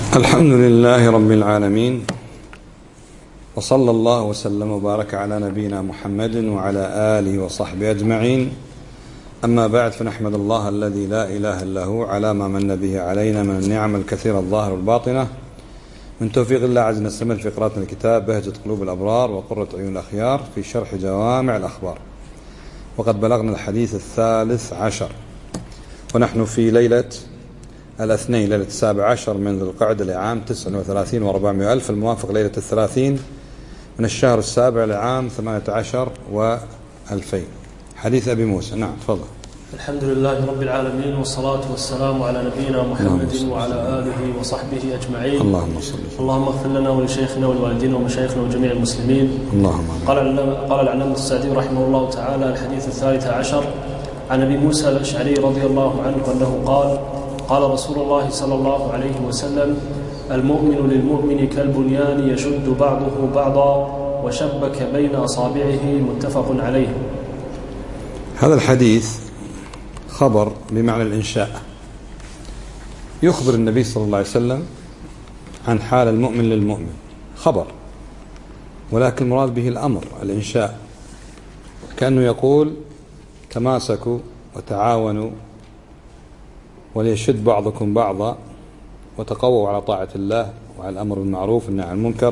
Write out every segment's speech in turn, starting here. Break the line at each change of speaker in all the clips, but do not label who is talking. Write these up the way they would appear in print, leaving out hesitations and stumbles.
الحمد لله رب العالمين، وصلى الله وسلم وبارك على نبينا محمد وعلى آله وصحبه أجمعين. أما بعد، فنحمد الله الذي لا إله إلا هو على ما من به علينا من النعم الكثيرة الظاهرة والباطنة، من توفيق الله عز نستمر في قراءة الكتاب بهجة قلوب الأبرار وقرة عيون الأخيار في شرح جوامع الأخبار. وقد بلغنا الحديث 13، ونحن في ليلة الاثنين، ليلة 17 من ذي القعدة لعام 39 و400 ألف، الموافق ليلة 30 من الشهر السابع لعام 18 و2000. حديث أبي موسى. نعم، تفضل.
الحمد لله رب العالمين، والصلاة والسلام على نبينا محمد وعلى آله وصحبه أجمعين.
اللهم صل.
اللهم اغفر لنا ولشيخنا ولوالدينا ومشايخنا وجميع المسلمين.
اللهم.
قال العلامة السعدي رحمه الله تعالى: الحديث 13 عن أبي موسى الأشعري رضي الله عنه أنه قال: قال رسول الله صلى الله عليه وسلم: المؤمن للمؤمن كالبنيان يشد بعضه بعضا وشبك بين أصابعه. متفق عليه.
هذا الحديث خبر بمعنى الإنشاء، يخبر النبي صلى الله عليه وسلم عن حال المؤمن للمؤمن، خبر، ولكن المراد به الأمر، الإنشاء، كأنه يقول: تماسكوا وتعاونوا وليشد بعضكم بعضا وتقووا على طاعة الله وعلى الأمر بالمعروف والنهي عن المنكر،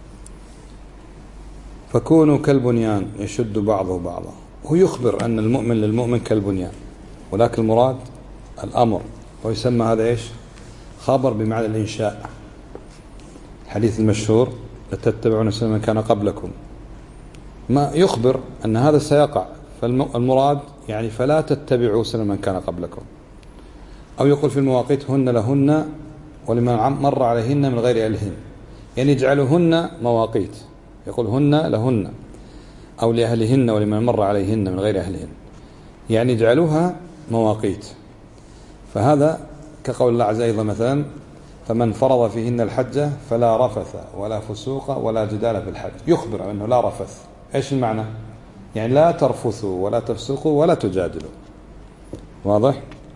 فكونوا كالبنيان يشد بعضه بعضا. هو يخبر أن المؤمن للمؤمن كالبنيان، ولكن المراد الأمر، ويسمى هذا إيش؟ خبر بمعنى الإنشاء. الحديث المشهور: لتتبعون سنن من كان قبلكم، ما يخبر أن هذا سيقع، فالمراد يعني فلا تتبعوا سنن من كان قبلكم. أو يقول في المواقيت: هن لهن ولمن مر عليهن من غير أهلهن، يعني يجعلهن مواقيت، يقول هن لهن أو لأهلهن ولمن مر عليهن من غير أهلهن، يعني يجعلوها مواقيت. فهذا كقول الله عز وجل مثلا: فمن فرض فيهن الحج فلا رفث ولا فسوق ولا جدال في الحج. يخبر أنه لا رفث. إيش المعنى؟ يعني لا ترفثوا ولا تفسقوا ولا تجادلوا. واضح؟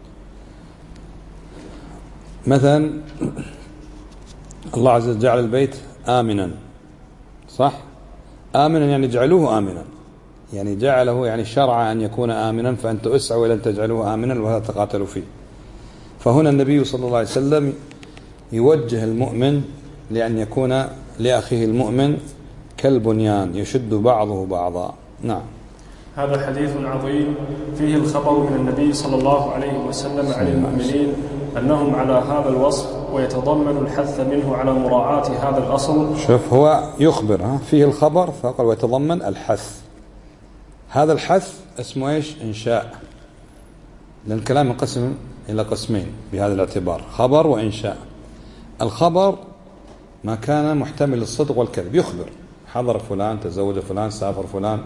مثلا الله عز وجل جعل البيت آمنا، صح؟ آمنا يعني جعلوه آمنا، يعني جعله، يعني شرع أن يكون آمنا، فأنت أسعوا إلى أن تجعلوه آمنا ولا تقاتلوا فيه. فهنا النبي صلى الله عليه وسلم يوجه المؤمن لأن يكون لأخيه المؤمن كالبنيان يشد بعضه بعضا. نعم.
هذا حديث عظيم فيه الخبر من النبي صلى الله عليه وسلم عن المؤمنين أنهم على هذا الوصف، ويتضمن الحث منه على مراعاة هذا الأصل.
شوف، هو يخبر فيه الخبر، فقال ويتضمن الحث. هذا الحث اسمه إيش؟ إنشاء، لأن الكلام ينقسم إلى قسمين بهذا الاعتبار: خبر وإنشاء. الخبر ما كان محتمل للصدق والكذب، يخبر: حضر فلان، تزوج فلان، سافر فلان،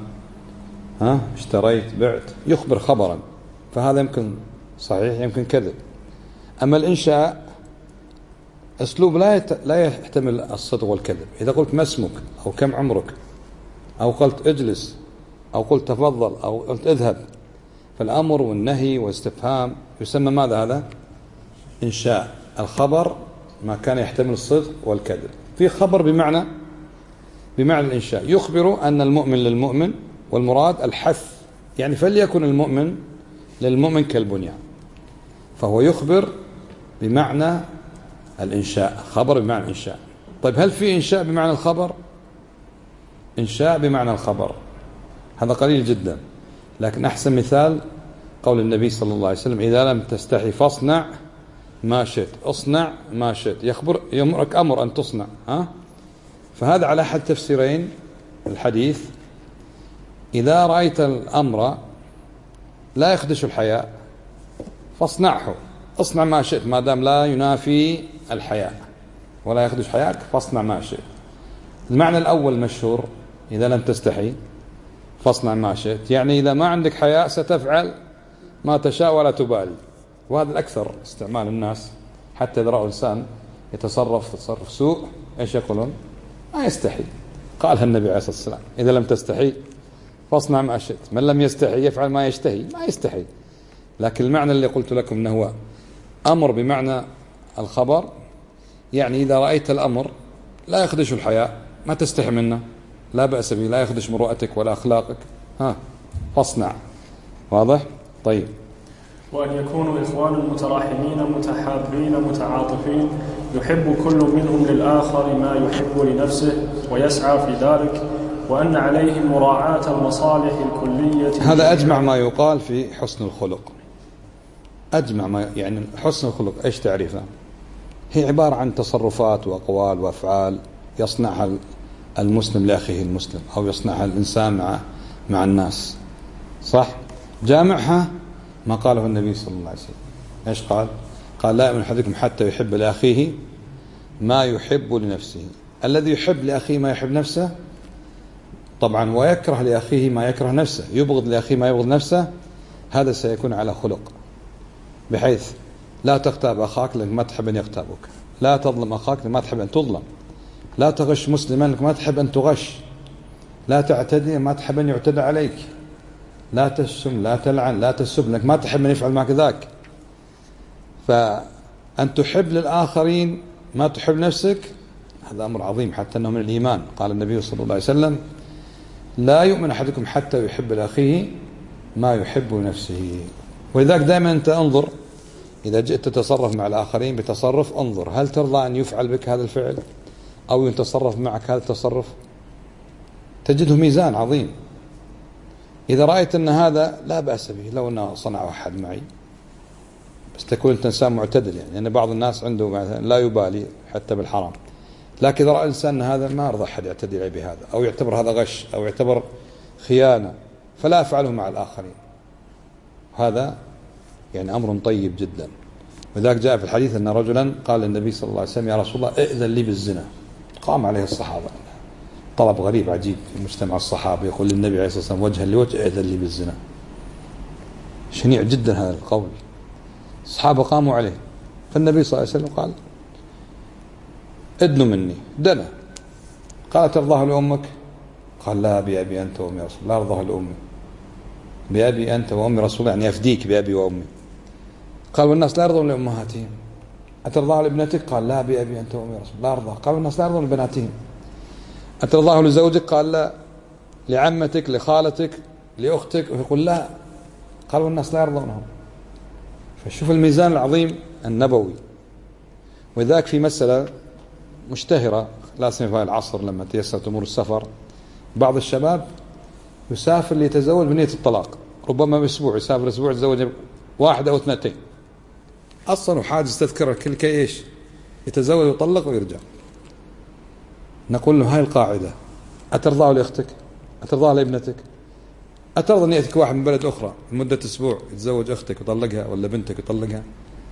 اشتريت، بعت، يخبر خبرا، فهذا يمكن صحيح يمكن كذب. أما الإنشاء أسلوب لا يحتمل الصدق والكذب. إذا قلت ما اسمك، أو كم عمرك، أو قلت اجلس، أو قلت تفضل، أو قلت اذهب، فالأمر والنهي والاستفهام يسمى ماذا؟ هذا إنشاء. الخبر ما كان يحتمل الصدق والكذب. في خبر بمعنى الإنشاء، يخبر أن المؤمن للمؤمن، والمراد الحث، يعني فليكن المؤمن للمؤمن كالبنيان، فهو يخبر بمعنى الإنشاء، خبر بمعنى الإنشاء. طيب، هل في إنشاء بمعنى الخبر؟ إنشاء بمعنى الخبر هذا قليل جدا، لكن أحسن مثال قول النبي صلى الله عليه وسلم: إذا لم تستحي فاصنع ما شئت، اصنع ما شئت. يأمرك أمر أن تصنع. فهذا على أحد تفسيرين الحديث: إذا رأيت الأمر لا يخدش الحياء فاصنعه، اصنع ما شئت، ما دام لا ينافي الحياء ولا يخدش حياك فاصنع ما شئت. المعنى الأول مشهور: إذا لم تستحي فاصنع ما شئت، يعني إذا ما عندك حياء ستفعل ما تشاء ولا تبالي. وهذا الأكثر استعمال الناس، حتى إذا رأوا إنسان يتصرف تصرف سوء، إيش يقولون؟ ما يستحي. قالها النبي عليه الصلاة والسلام: إذا لم تستحي فاصنع ما شئت. من لم يستحي يفعل ما يشتهي، ما يستحي. لكن المعنى اللي قلت لكم أنه هو أمر بمعنى الخبر، يعني إذا رأيت الأمر لا يخدش الحياء ما تستحي منه، لا بأس به، لا يخدش مروءتك ولا أخلاقك، فاصنع. واضح؟ طيب.
وأن يكونوا إخوانا متراحمين متحابين متعاطفين، يحب كل منهم للآخر ما يحب لنفسه ويسعى في ذلك، وأن عليهم مراعاة المصالح الكلية.
هذا أجمع ما يقال في حسن الخلق. أجمع ما يعني حسن الخلق إيش تعريفه؟ هي عبارة عن تصرفات وأقوال وأفعال يصنعها المسلم لأخيه المسلم، أو يصنعها الإنسان مع الناس. صح؟ جامعها ما قاله النبي صلى الله عليه وسلم. إيش قال؟ قال لا يؤمن أحدكم حتى يحب لأخيه ما يحب لنفسه. الذي يحب لأخيه ما يحب نفسه طبعا، ويكره لأخيه ما يكره نفسه، يبغض لأخيه ما يبغض نفسه، هذا سيكون على خلق، بحيث لا تغتاب أخاك لأنك ما تحب أن يغتابك، لا تظلم أخاك لأنك ما تحب أن تظلم، لا تغش مسلما لأنك ما تحب أن تغش، لا تعتدي ما تحب أن يعتدى عليك، لا تشتم، لا تلعن، لا تسب لأنك ما تحب أن يفعل معك ذاك. فأن تحب للآخرين ما تحب نفسك هذا أمر عظيم، حتى أنه من الإيمان. قال النبي صلى الله عليه وسلم لا يؤمن أحدكم حتى يحب لأخيه ما يحب لنفسه. ولذلك دائما أنت انظر إذا جئت تتصرف مع الآخرين بتصرف، انظر هل ترضى أن يفعل بك هذا الفعل أو يتصرف معك هذا التصرف، تجده ميزان عظيم. إذا رأيت أن هذا لا بأس به لو أنه صنع أحد معي، بس تكون أنت إنسان معتدل، يعني أن بعض الناس عنده لا يبالي حتى بالحرام، لكن إذا رأى الإنسان أن هذا ما أرضى أحد يعتدي عليه بهذا، أو يعتبر هذا غش أو يعتبر خيانة، فلا أفعله مع الآخرين. هذا يعني أمر طيب جدا. وذلك جاء في الحديث أن رجلا قال للنبي صلى الله عليه وسلم يا رسول الله ائذن لي بالزنا. قام عليه الصحابة، طلب غريب عجيب في مجتمع الصحابة، يقول للنبي عليه الصلاة والسلام وجها لوجه ائذن لي بالزنا. شنيع جدا هذا القول. الصحابة قاموا عليه، فالنبي صلى الله عليه وسلم قال ادنوا مني، دنا. قال ترضاه لأمك؟ قال لا بأبي أنت وأمي رسول الله. لا أرضاه لأمي، بأبي أنت وأمي رسول الله، يعني أفديك بأبي وأمي. قال والناس لا يرضون لأمهاتهم. أترضاه لابنتك؟ قال لا بأبي أنت وأمي رسول الله. لا أرضاه. قال والناس لا يرضون لبناتهم. أترضاه لزوجك؟ قال لا. لعمتك، لخالتك، لأختك؟ يقول لا. قال والناس لا يرضونهم. فشوف الميزان العظيم النبوي. وذاك في مسألة مشتهرة لا سيما في العصر لما تيسرت أمور السفر، بعض الشباب يسافر ليتزوج بنية الطلاق، ربما بأسبوع يسافر أسبوع يتزوج واحد أو اثنتين، أصلا حاجز تذكرة كل كيش يتزوج ويطلق ويرجع. نقول له هاي القاعدة، أترضاه لأختك؟ أترضاه لابنتك؟ أترضى أن يأتيك واحد من بلد أخرى لمدة أسبوع يتزوج أختك ويطلقها ولا بنتك يطلقها؟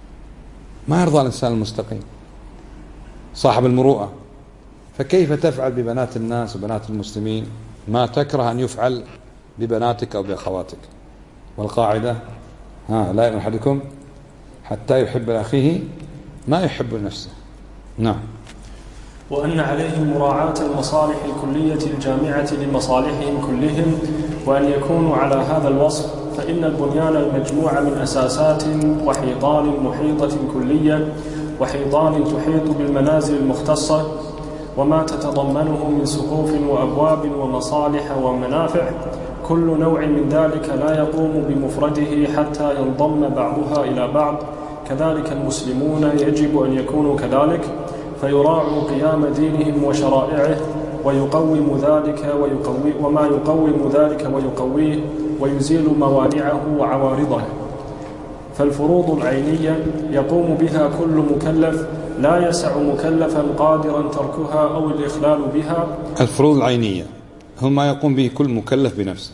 ما يرضى الإنسان المستقيم صاحب المروءة. فكيف تفعل ببنات الناس وبنات المسلمين ما تكره أن يفعل ببناتك أو بأخواتك؟ والقاعدة لا يؤمن أحدكم حتى يحب لأخيه ما يحب لنفسه. نعم.
وأن عليهم مراعاة المصالح الكلية الجامعة لمصالحهم كلهم، وأن يكونوا على هذا الوصف، فإن البنيان المجموع من أساسات وحيطان محيطة كلية وحيطان تحيط بالمنازل المختصة وما تتضمنه من سقوف وأبواب ومصالح ومنافع، كل نوع من ذلك لا يقوم بمفرده حتى ينضم بعضها إلى بعض. كذلك المسلمون يجب أن يكونوا كذلك، فيراعوا قيام دينهم وشرائعه ويقوم ذلك وما يقوم ذلك ويقويه ويزيل موانعه وعوارضه. فالفروض العينية يقوم بها كل مكلف، لا يسع مكلفا قادرا تركها أو الإخلال بها.
الفروض العينية هم ما يقوم به كل مكلف بنفسه،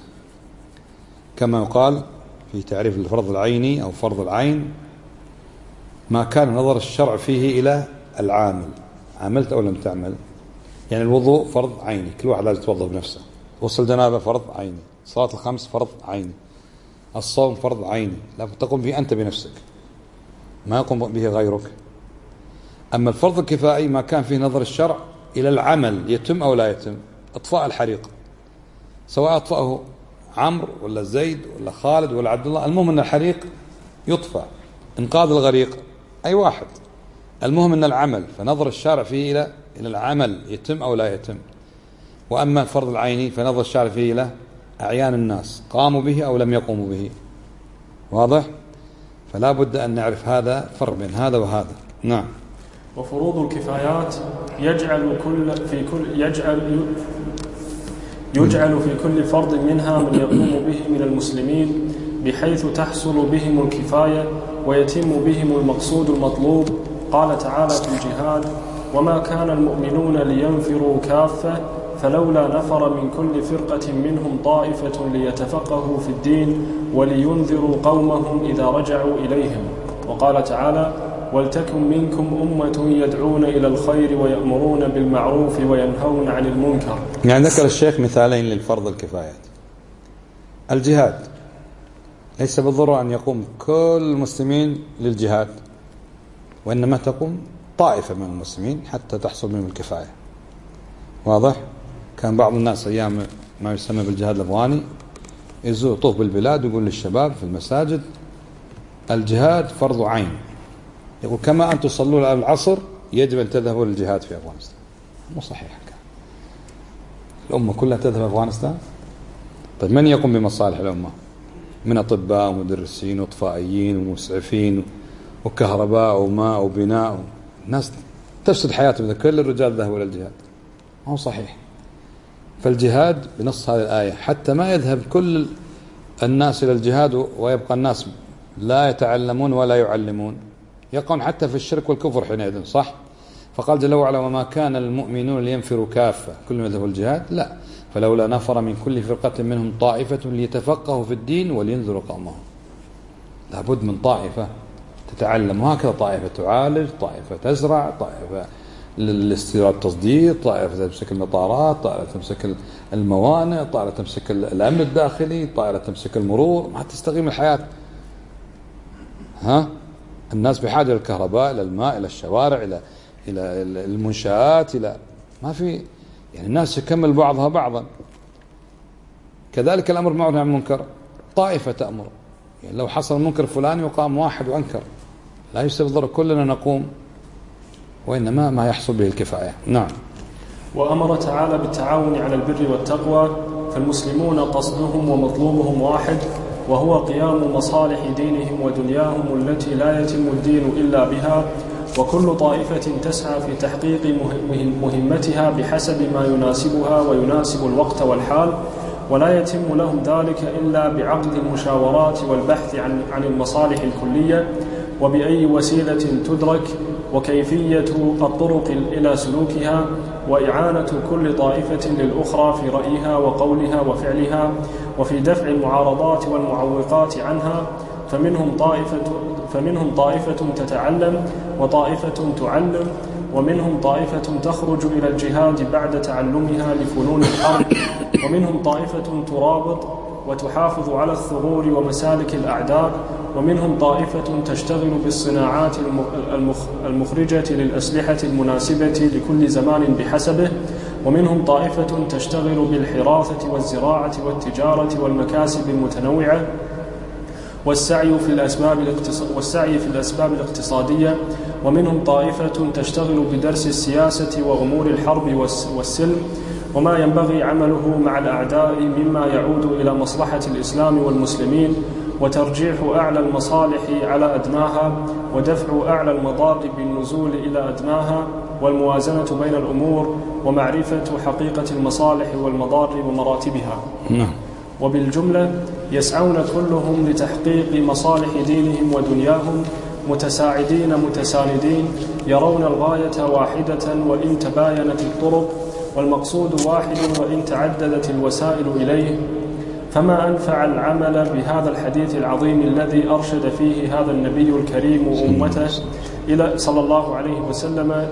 كما يقال في تعريف الفرض العيني أو فرض العين ما كان نظر الشرع فيه إلى العامل، عملت أو لم تعمل. يعني الوضوء فرض عيني، كل واحد لازم يتوضأ بنفسه. غسل جنابة فرض عيني، صلاة الخمس فرض عيني، الصوم فرض عيني، لا تقوم به أنت بنفسك، ما يقوم به غيرك. أما الفرض الكفائي ما كان فيه نظر الشرع إلى العمل يتم أو لا يتم. إطفاء الحريق، سواء أطفأه عمرو ولا زيد ولا خالد ولا عبد الله، المهم أن الحريق يطفأ. إنقاذ الغريق أي واحد، المهم أن العمل، فنظر الشارع فيه إلى العمل يتم أو لا يتم. وأما الفرض العيني فنظر الشارع فيه إلى أعيان الناس قاموا به أو لم يقوموا به. واضح؟ فلا بد أن نعرف هذا فرق بين هذا وهذا. نعم.
وفروض الكفايات يجعل في كل فرض منها من يقوم به من المسلمين بحيث تحصل بهم الكفاية ويتم بهم المقصود المطلوب. قال تعالى في الجهاد: وما كان المؤمنون لينفروا كافة فلولا نفر من كل فرقة منهم طائفة ليتفقهوا في الدين ولينذروا قومهم إذا رجعوا إليهم. وقال تعالى: ولتكن منكم أمة يدعون إلى الخير ويأمرون بالمعروف وينهون عن المنكر.
يعني ذكر الشيخ مثالين للفرض الكفايات. الجهاد ليس بالضرورة أن يقوم كل المسلمين للجهاد، وإنما تقوم طائفة من المسلمين حتى تحصل منهم الكفاية. واضح؟ كان بعض الناس أيام ما يسمى بالجهاد الأفغاني يطوف بالبلاد ويقول للشباب في المساجد: الجهاد فرض عين، يقول كما أن تصلون العصر يجب أن تذهبوا للجهاد في أفغانستان. مو صحيح، الأمة كلها تذهب أفغانستان. طيب من يقوم بمصالح الأمة من أطباء ومدرسين وإطفائيين ومسعفين وكهرباء وماء وبناء؟ الناس تفسد حياتهم إذا كل الرجال ذهبوا إلى الجهاد. ما هو صحيح. فالجهاد بنص هذه الآية حتى ما يذهب كل الناس إلى الجهاد ويبقى الناس لا يتعلمون ولا يعلمون، يقعون حتى في الشرك والكفر حينئذ. صح؟ فقال جل وعلا: وما كان المؤمنون لينفروا كافة كلهم يذهبوا الجهاد، لا، فلولا نفر من كل فرقة منهم طائفة ليتفقهوا في الدين ولينذروا قومهم. لابد من طائفة تتعلم، وهكذا طائفة تعالج، طائفة تزرع، طائفة للاستيراد والتصدير، طائفة تمسك المطارات، طائفة تمسك الموانئ، طائفة تمسك الأمن الداخلي، طائفة تمسك المرور. ما تستقيم الحياة. الناس بحاجة إلى الكهرباء، إلى الماء، إلى الشوارع، إلى المنشآت، إلى ما في يعني الناس يكمل بعضها بعضا. كذلك الأمر بالمعروف والنهي عن المنكر، طائفة تأمر، يعني لو حصل منكر فلاني وقام واحد وأنكر لا يستبضر كلنا نقوم، وإنما ما يحصل به الكفاية. نعم.
وأمر تعالى بالتعاون على البر والتقوى، فالمسلمون قصدهم ومطلوبهم واحد، وهو قيام مصالح دينهم ودنياهم التي لا يتم الدين إلا بها، وكل طائفة تسعى في تحقيق مهمتها بحسب ما يناسبها ويناسب الوقت والحال، ولا يتم لهم ذلك إلا بعقد المشاورات والبحث عن المصالح الكلية وبأي وسيلة تدرك، وكيفية الطرق إلى سلوكها، وإعانة كل طائفة للأخرى في رأيها وقولها وفعلها، وفي دفع المعارضات والمعوقات عنها. فمنهم طائفة تتعلم وطائفة تعلم، ومنهم طائفة تخرج إلى الجهاد بعد تعلمها لفنون الحرب، ومنهم طائفة ترابط وتحافظ على الثغور ومسالك الأعداء، ومنهم طائفة تشتغل بالصناعات المخرجة للأسلحة المناسبة لكل زمان بحسبه، ومنهم طائفة تشتغل بالحراثة والزراعة والتجارة والمكاسب المتنوعة والسعي في الأسباب الاقتصادية، ومنهم طائفة تشتغل بدرس السياسة وأمور الحرب والسلم وما ينبغي عمله مع الأعداء مما يعود إلى مصلحة الإسلام والمسلمين، وترجيح أعلى المصالح على أدناها، ودفع أعلى المضار بالنزول إلى أدناها، والموازنة بين الأمور، ومعرفة حقيقة المصالح والمضار ومراتبها. وبالجملة يسعون كلهم لتحقيق مصالح دينهم ودنياهم، متساعدين متساندين، يرون الغاية واحدة وإن تباينت الطرق، والمقصود واحد وإن تعددت الوسائل إليه. فما أنفع العمل بهذا الحديث العظيم الذي أرشد فيه هذا النبي الكريم أمته صلى الله عليه وسلم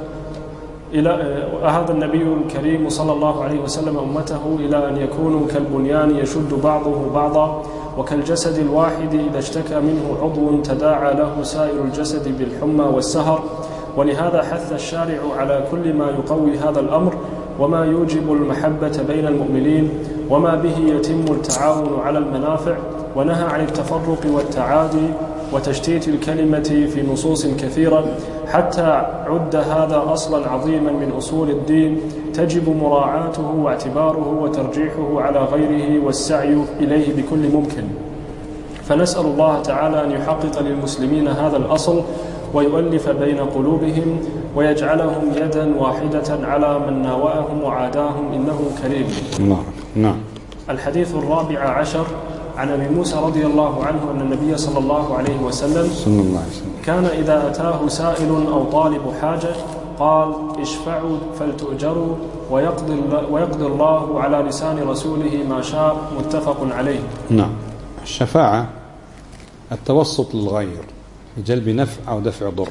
هذا النبي الكريم صلى الله عليه وسلم أمته إلى أن يكونوا كالبنيان يشد بعضه بعضا، وكالجسد الواحد إذا اشتكى منه عضو تداعى له سائر الجسد بالحمى والسهر. ولهذا حث الشارع على كل ما يقوي هذا الأمر وما يوجب المحبة بين المؤمنين وما به يتم التعاون على المنافع، ونهى عن التفرق والتعادي وتشتيت الكلمة في نصوص كثيرة، حتى عد هذا أصلا عظيما من أصول الدين تجب مراعاته واعتباره وترجيحه على غيره والسعي إليه بكل ممكن. فنسأل الله تعالى أن يحقق للمسلمين هذا الأصل ويؤلف بين قلوبهم ويجعلهم يدا واحدة على من ناوأهم وعاداهم، إنه كريم.
نعم.
الحديث 14 عن أبي موسى رضي الله عنه أن النبي صلى الله عليه وسلم كان إذا أتاه سائل أو طالب حاجة قال: اشفعوا فلتؤجروا ويقضي الله على لسان رسوله ما شاء، متفق عليه.
نعم. الشفاعة التوسط للغير بجلب نفع أو دفع ضر.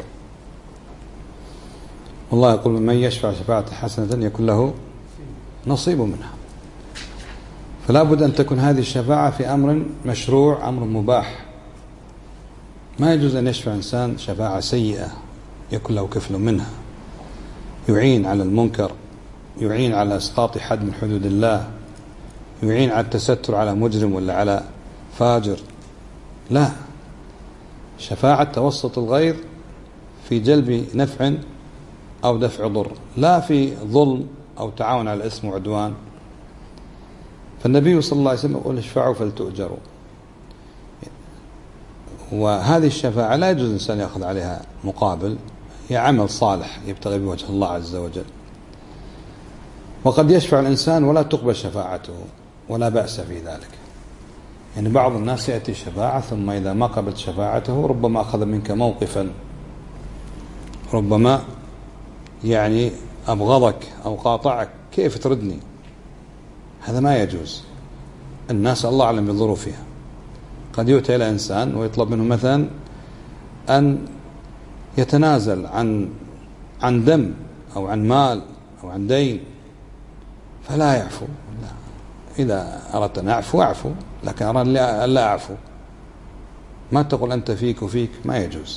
والله يقول: من يشفع شفاعة حسنة يكون له نصيب منها. فلا بد أن تكون هذه الشفاعة في أمر مشروع، أمر مباح. ما يجوز أن يشفع إنسان شفاعة سيئة يكون له كفل منها، يعين على المنكر، يعين على إسقاط حد من حدود الله، يعين على التستر على مجرم ولا على فاجر. لا، شفاعة توسط الغير في جلب نفع أو دفع ضر، لا في ظلم أو تعاون على الإثم وعدوان. فالنبي صلى الله عليه وسلم يقول: اشفعوا فلتؤجروا. وهذه الشفاعة لا يجوز الإنسان يأخذ عليها مقابل، هي عمل صالح يبتغي بوجه الله عز وجل. وقد يشفع الإنسان ولا تقبل شفاعته ولا بأس في ذلك. يعني بعض الناس يأتي شفاعة ثم إذا ما قبلت شفاعته ربما أخذ منك موقفا، ربما يعني أبغضك أو قاطعك، كيف تردني؟ هذا ما يجوز. الناس الله أعلم بظروفها. قد يؤتى إلى إنسان ويطلب منه مثلا أن يتنازل عن دم أو عن مال أو عن دين، فلا يعفو. لا. إذا أردت أن أعفو، لكن أراد لا أعفو، ما تقول أنت فيك وفيك، ما يجوز.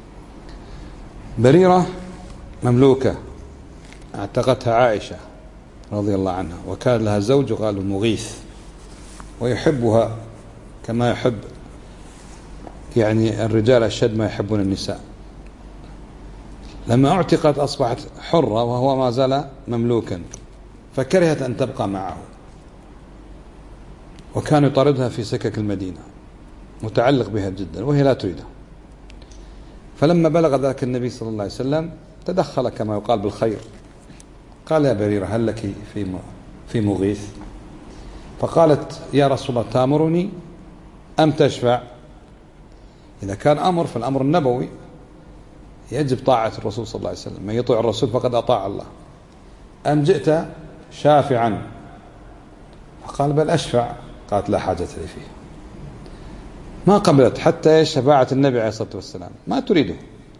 بريرة مملوكة اعتقتها عائشة رضي الله عنها، وكان لها زوج قالوا مغيث، ويحبها كما يحب يعني الرجال أشد ما يحبون النساء. لما اعتقت أصبحت حرة وهو ما زال مملوكا، فكرهت أن تبقى معه، وكان يطاردها في سكك المدينة، متعلق بها جدا وهي لا تريده. فلما بلغ ذلك النبي صلى الله عليه وسلم تدخل كما يقال بالخير، قال: يا بريرة هل لك في مغيث؟ فقالت: يا رسول الله تأمرني أم تشفع؟ إذا كان أمر فالأمر النبوي يجب طاعة الرسول صلى الله عليه وسلم، من يطيع الرسول فقد أطاع الله. أم جئت شافعا؟ فقال: بل أشفع. قالت: لا حاجة لي فيه. ما قبلت حتى شفاعة النبي عليه الصلاة والسلام، ما تريده.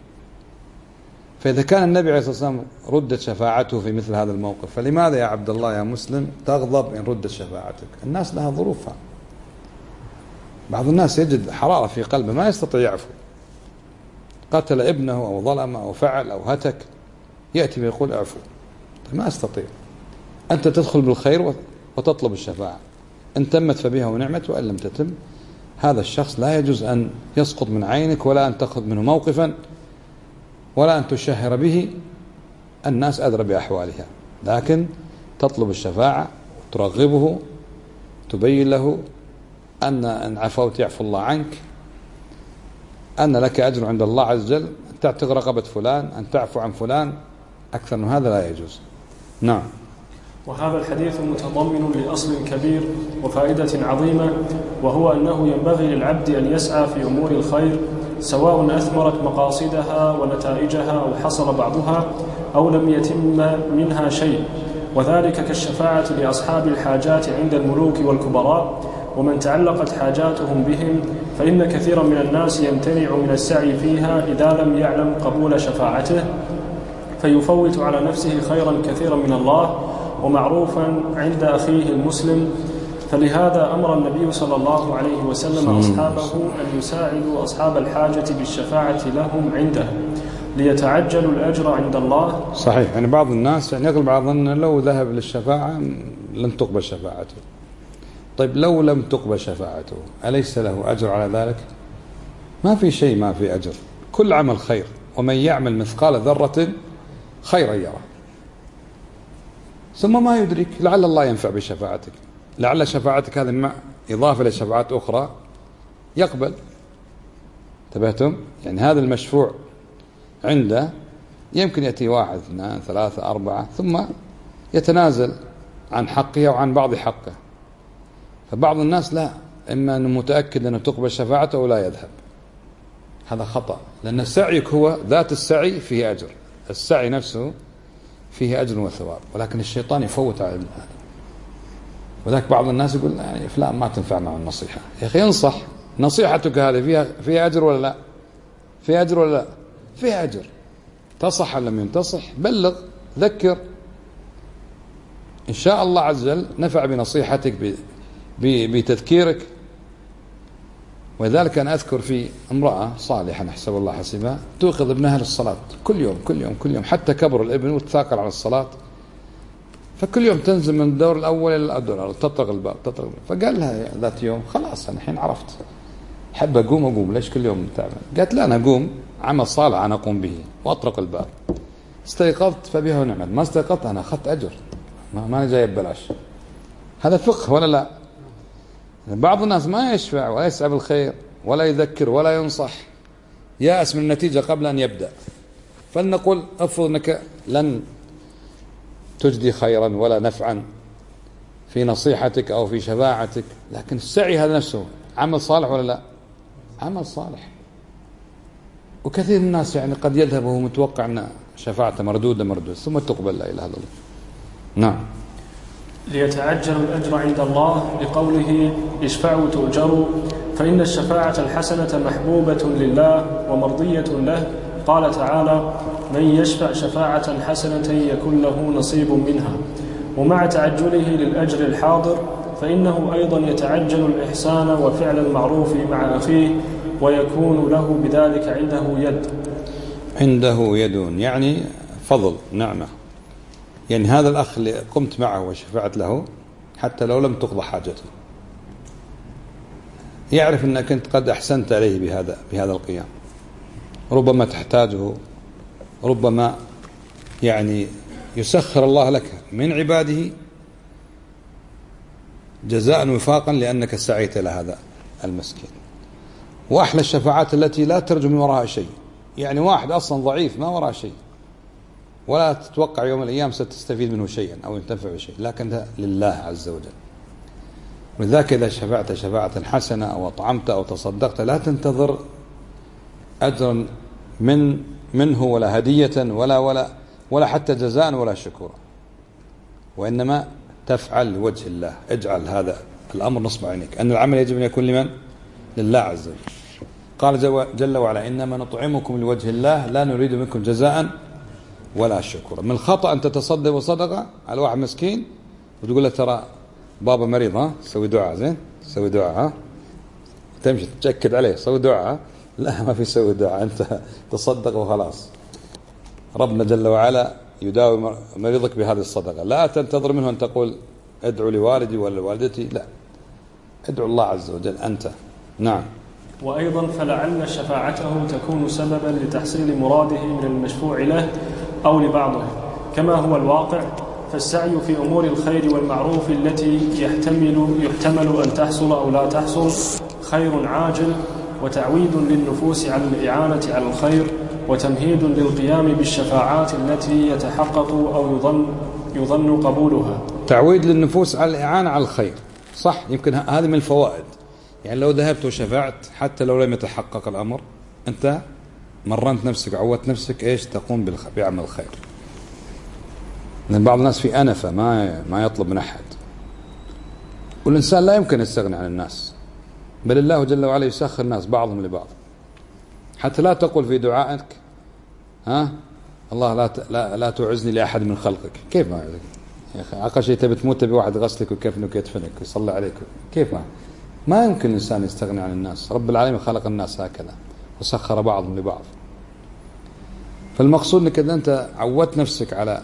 فإذا كان النبي عليه الصلاة والسلام ردت شفاعته في مثل هذا الموقف، فلماذا يا عبد الله يا مسلم تغضب إن ردت شفاعتك؟ الناس لها ظروفها. بعض الناس يجد حرارة في قلبه ما يستطيع يعفو، قتل ابنه أو ظلم أو فعل أو هتك، يأتي ويقول اعفو. ما أستطيع. أنت تدخل بالخير وتطلب الشفاعة، إن تمت فبها ونعمت، وإن لم تتم هذا الشخص لا يجوز أن يسقط من عينك، ولا أن تأخذ منه موقفا، ولا أن تشهر به. الناس أدرى بأحوالها، لكن تطلب الشفاعة، ترغبه، تبين له أن عفوت يعفو الله عنك، أن لك أجر عند الله عز وجل، أن تعتق رقبة فلان، أن تعفو عن فلان. أكثر من هذا لا يجوز. نعم.
وهذا الحديث متضمن لأصل كبير وفائدة عظيمة، وهو أنه ينبغي للعبد أن يسعى في أمور الخير، سواء أثمرت مقاصدها ونتائجها أو حصل بعضها أو لم يتم منها شيء، وذلك كالشفاعة لأصحاب الحاجات عند الملوك والكبراء، ومن تعلقت حاجاتهم بهم، فإن كثيرا من الناس يمتنع من السعي فيها إذا لم يعلم قبول شفاعته، فيفوت على نفسه خيرا كثيرا من الله ومعروفا عند أخيه المسلم. فلهذا أمر النبي صلى الله عليه وسلم أصحابه أن يساعدوا أصحاب الحاجة بالشفاعة لهم عنده ليتعجلوا الأجر عند الله.
صحيح. يعني بعض الناس يغلب على ظن لو ذهب للشفاعة لن تقبل شفاعته. طيب لو لم تقبل شفاعته أليس له أجر على ذلك؟ ما في شيء ما في أجر، كل عمل خير، ومن يعمل مثقال ذرة خيرا يرى. ثم ما يدرك، لعل الله ينفع بشفاعتك، لعل شفاعتك هذه مع إضافة لشفاعات أخرى يقبل. انتبهتم؟ يعني هذا المشفوع عنده يمكن يأتي 1 2 3 4 ثم يتنازل عن حقه وعن بعض حقه. فبعض الناس لا، إما أنه متأكد أنه تقبل شفاعته ولا يذهب، هذا خطأ، لأن سعيك هو ذات السعي فيه أجر، السعي نفسه فيه أجر وثواب، ولكن الشيطان يفوت على هذا. وذاك بعض الناس يقول يعني فلان ما تنفع معه النصيحة. يا أخي انصح، نصيحتك هذه فيها أجر ولا لا؟ فيها أجر ولا لا؟ فيها أجر. تصح أو لم ينتصح بلغ، ذكر، إن شاء الله عز وجل نفع بنصيحتك بتذكيرك. ولذلك أنا أذكر في امرأة صالحة نحسب الله حسبها توقظ ابنها للصلاة كل يوم كل يوم كل يوم، حتى كبر الابن وتثاقل على الصلاة، فكل يوم تنزل من الدور الأول إلى الدور، تطرق الباب تطرق الباب. فقال لها ذات يوم خلاص أنا الحين عرفت، حب أقوم ليش كل يوم تعمل؟ قالت لا، أنا أقوم عمل صالح أنا أقوم به وأطرق الباب، استيقظت فبها ونعمت، ما استيقظت أنا أخذت أجر، ما أنا جاي ببلاش. هذا فقه ولا لا؟ بعض الناس ما يشفع ولا يسعى بالخير ولا يذكر ولا ينصح، يأس من النتيجة قبل أن يبدأ. فلنقول افرض أنك لن تجدي خيرا ولا نفعا في نصيحتك أو في شفاعتك، لكن السعي هذا نفسه عمل صالح ولا لا؟ عمل صالح. وكثير من الناس يعني قد يذهب وهو متوقع أن شفاعته مردودة ثم تقبل، لا إله إلا الله. نعم.
ليتعجلوا الأجر عند الله لقوله اشفعوا تؤجروا، فإن الشفاعة الحسنة محبوبة لله ومرضية له. قال تعالى من يشفع شفاعة حسنة يكن له نصيب منها. ومع تعجله للأجر الحاضر فإنه أيضا يتعجل الإحسان وفعل المعروف مع أخيه، ويكون له بذلك عنده يد
يعني فضل نعمة. يعني هذا الأخ اللي قمت معه وشفعت له حتى لو لم تقضى حاجته، يعرف أنك أنت قد أحسنت عليه بهذا القيام، ربما تحتاجه، ربما يعني يسخر الله لك من عباده جزاء وفاقا لأنك سعيت لهذا المسكين. وأحلى الشفاعات التي لا ترجو من وراها شيء، يعني واحد أصلا ضعيف ما وراء شيء ولا تتوقع يوم الأيام ستستفيد منه شيئا أو ينتفع شيء، لكن لله عز وجل. ولذلك إذا شفعت شفاعة حسنة أو أطعمت أو تصدقت لا تنتظر أجرا منه ولا هدية ولا حتى جزاء ولا شكورا، وإنما تفعل لوجه الله. اجعل هذا الأمر نصب عينيك أن العمل يجب أن يكون لمن؟ لله عز وجل. قال جل وعلا إنما نطعمكم لوجه الله لا نريد منكم جزاء ولا شكورا. من الخطأ أن تتصدق بصدقة على واحد مسكين وتقول له ترى بابا مريض، سوي دعاء، زين سوي دعاء، تمشي تأكد عليه سوي دعاء. لا، ما في سوي دعاء، أنت تصدق وخلاص. ربنا جل وعلا يداوي مريضك بهذه الصدقة، لا تنتظر منه أن تقول ادعو لوالدي ولا لوالدتي، لا، ادعو الله عز وجل أنت. نعم.
وأيضا فلعل شفاعته تكون سببا لتحصيل مراده من المشفوع له أو لبعضه كما هو الواقع، فالسعي في أمور الخير والمعروف التي يحتمل أن تحصل أو لا تحصل خير عاجل، وتعويد للنفوس على الإعانة على الخير، وتمهيد للقيام بالشفاعات التي يتحقق أو يظن قبولها.
تعويد للنفوس على الإعانة على الخير، صح، يمكن هذه من الفوائد. يعني لو ذهبت وشفعت حتى لو لم يتحقق الأمر، أنت مرنت نفسك، عودت نفسك إيش تقوم بعمل الخير. لأن بعض الناس في أنفة ما يطلب من أحد، والإنسان لا يمكن يستغني عن الناس، بل الله جل وعلا يسخر الناس بعضهم لبعض. حتى لا تقول في دعائك الله لا تعزني لأحد من خلقك. كيف ما يعزك يا أخي؟ أقل شيء تبي تموت تبي واحد يغسلك ويكفنك ويدفنك ويصلي عليك، كيف ما يمكن الإنسان يستغني عن الناس. رب العالمين خلق الناس هكذا وسخر بعضهم لبعض. فالمقصود أنك إذا أنت عودت نفسك على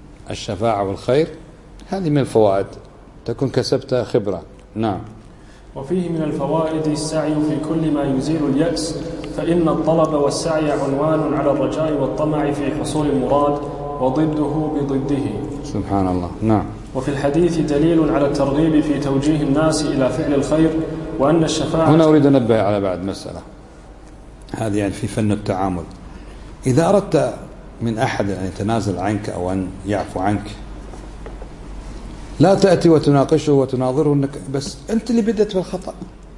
الشفاعة والخير، هذه من الفوائد، تكون كسبت خبرة. نعم.
وفيه من الفوائد السعي في كل ما يزيل اليأس، فإن الطلب والسعي عنوان على الرجاء والطمع في حصول المراد، وضده بضده.
سبحان الله. نعم.
وفي الحديث دليل على الترغيب في توجيه الناس إلى فعل الخير، وأن الشفاعة.
هنا أريد أن أنبه على بعد مسألة، هذه يعني في فن التعامل. إذا أردت من أحد أن يتنازل عنك أو أن يعفو عنك، لا تأتي وتناقشه وتناظره أنك بس أنت اللي بدأت بالخطأ،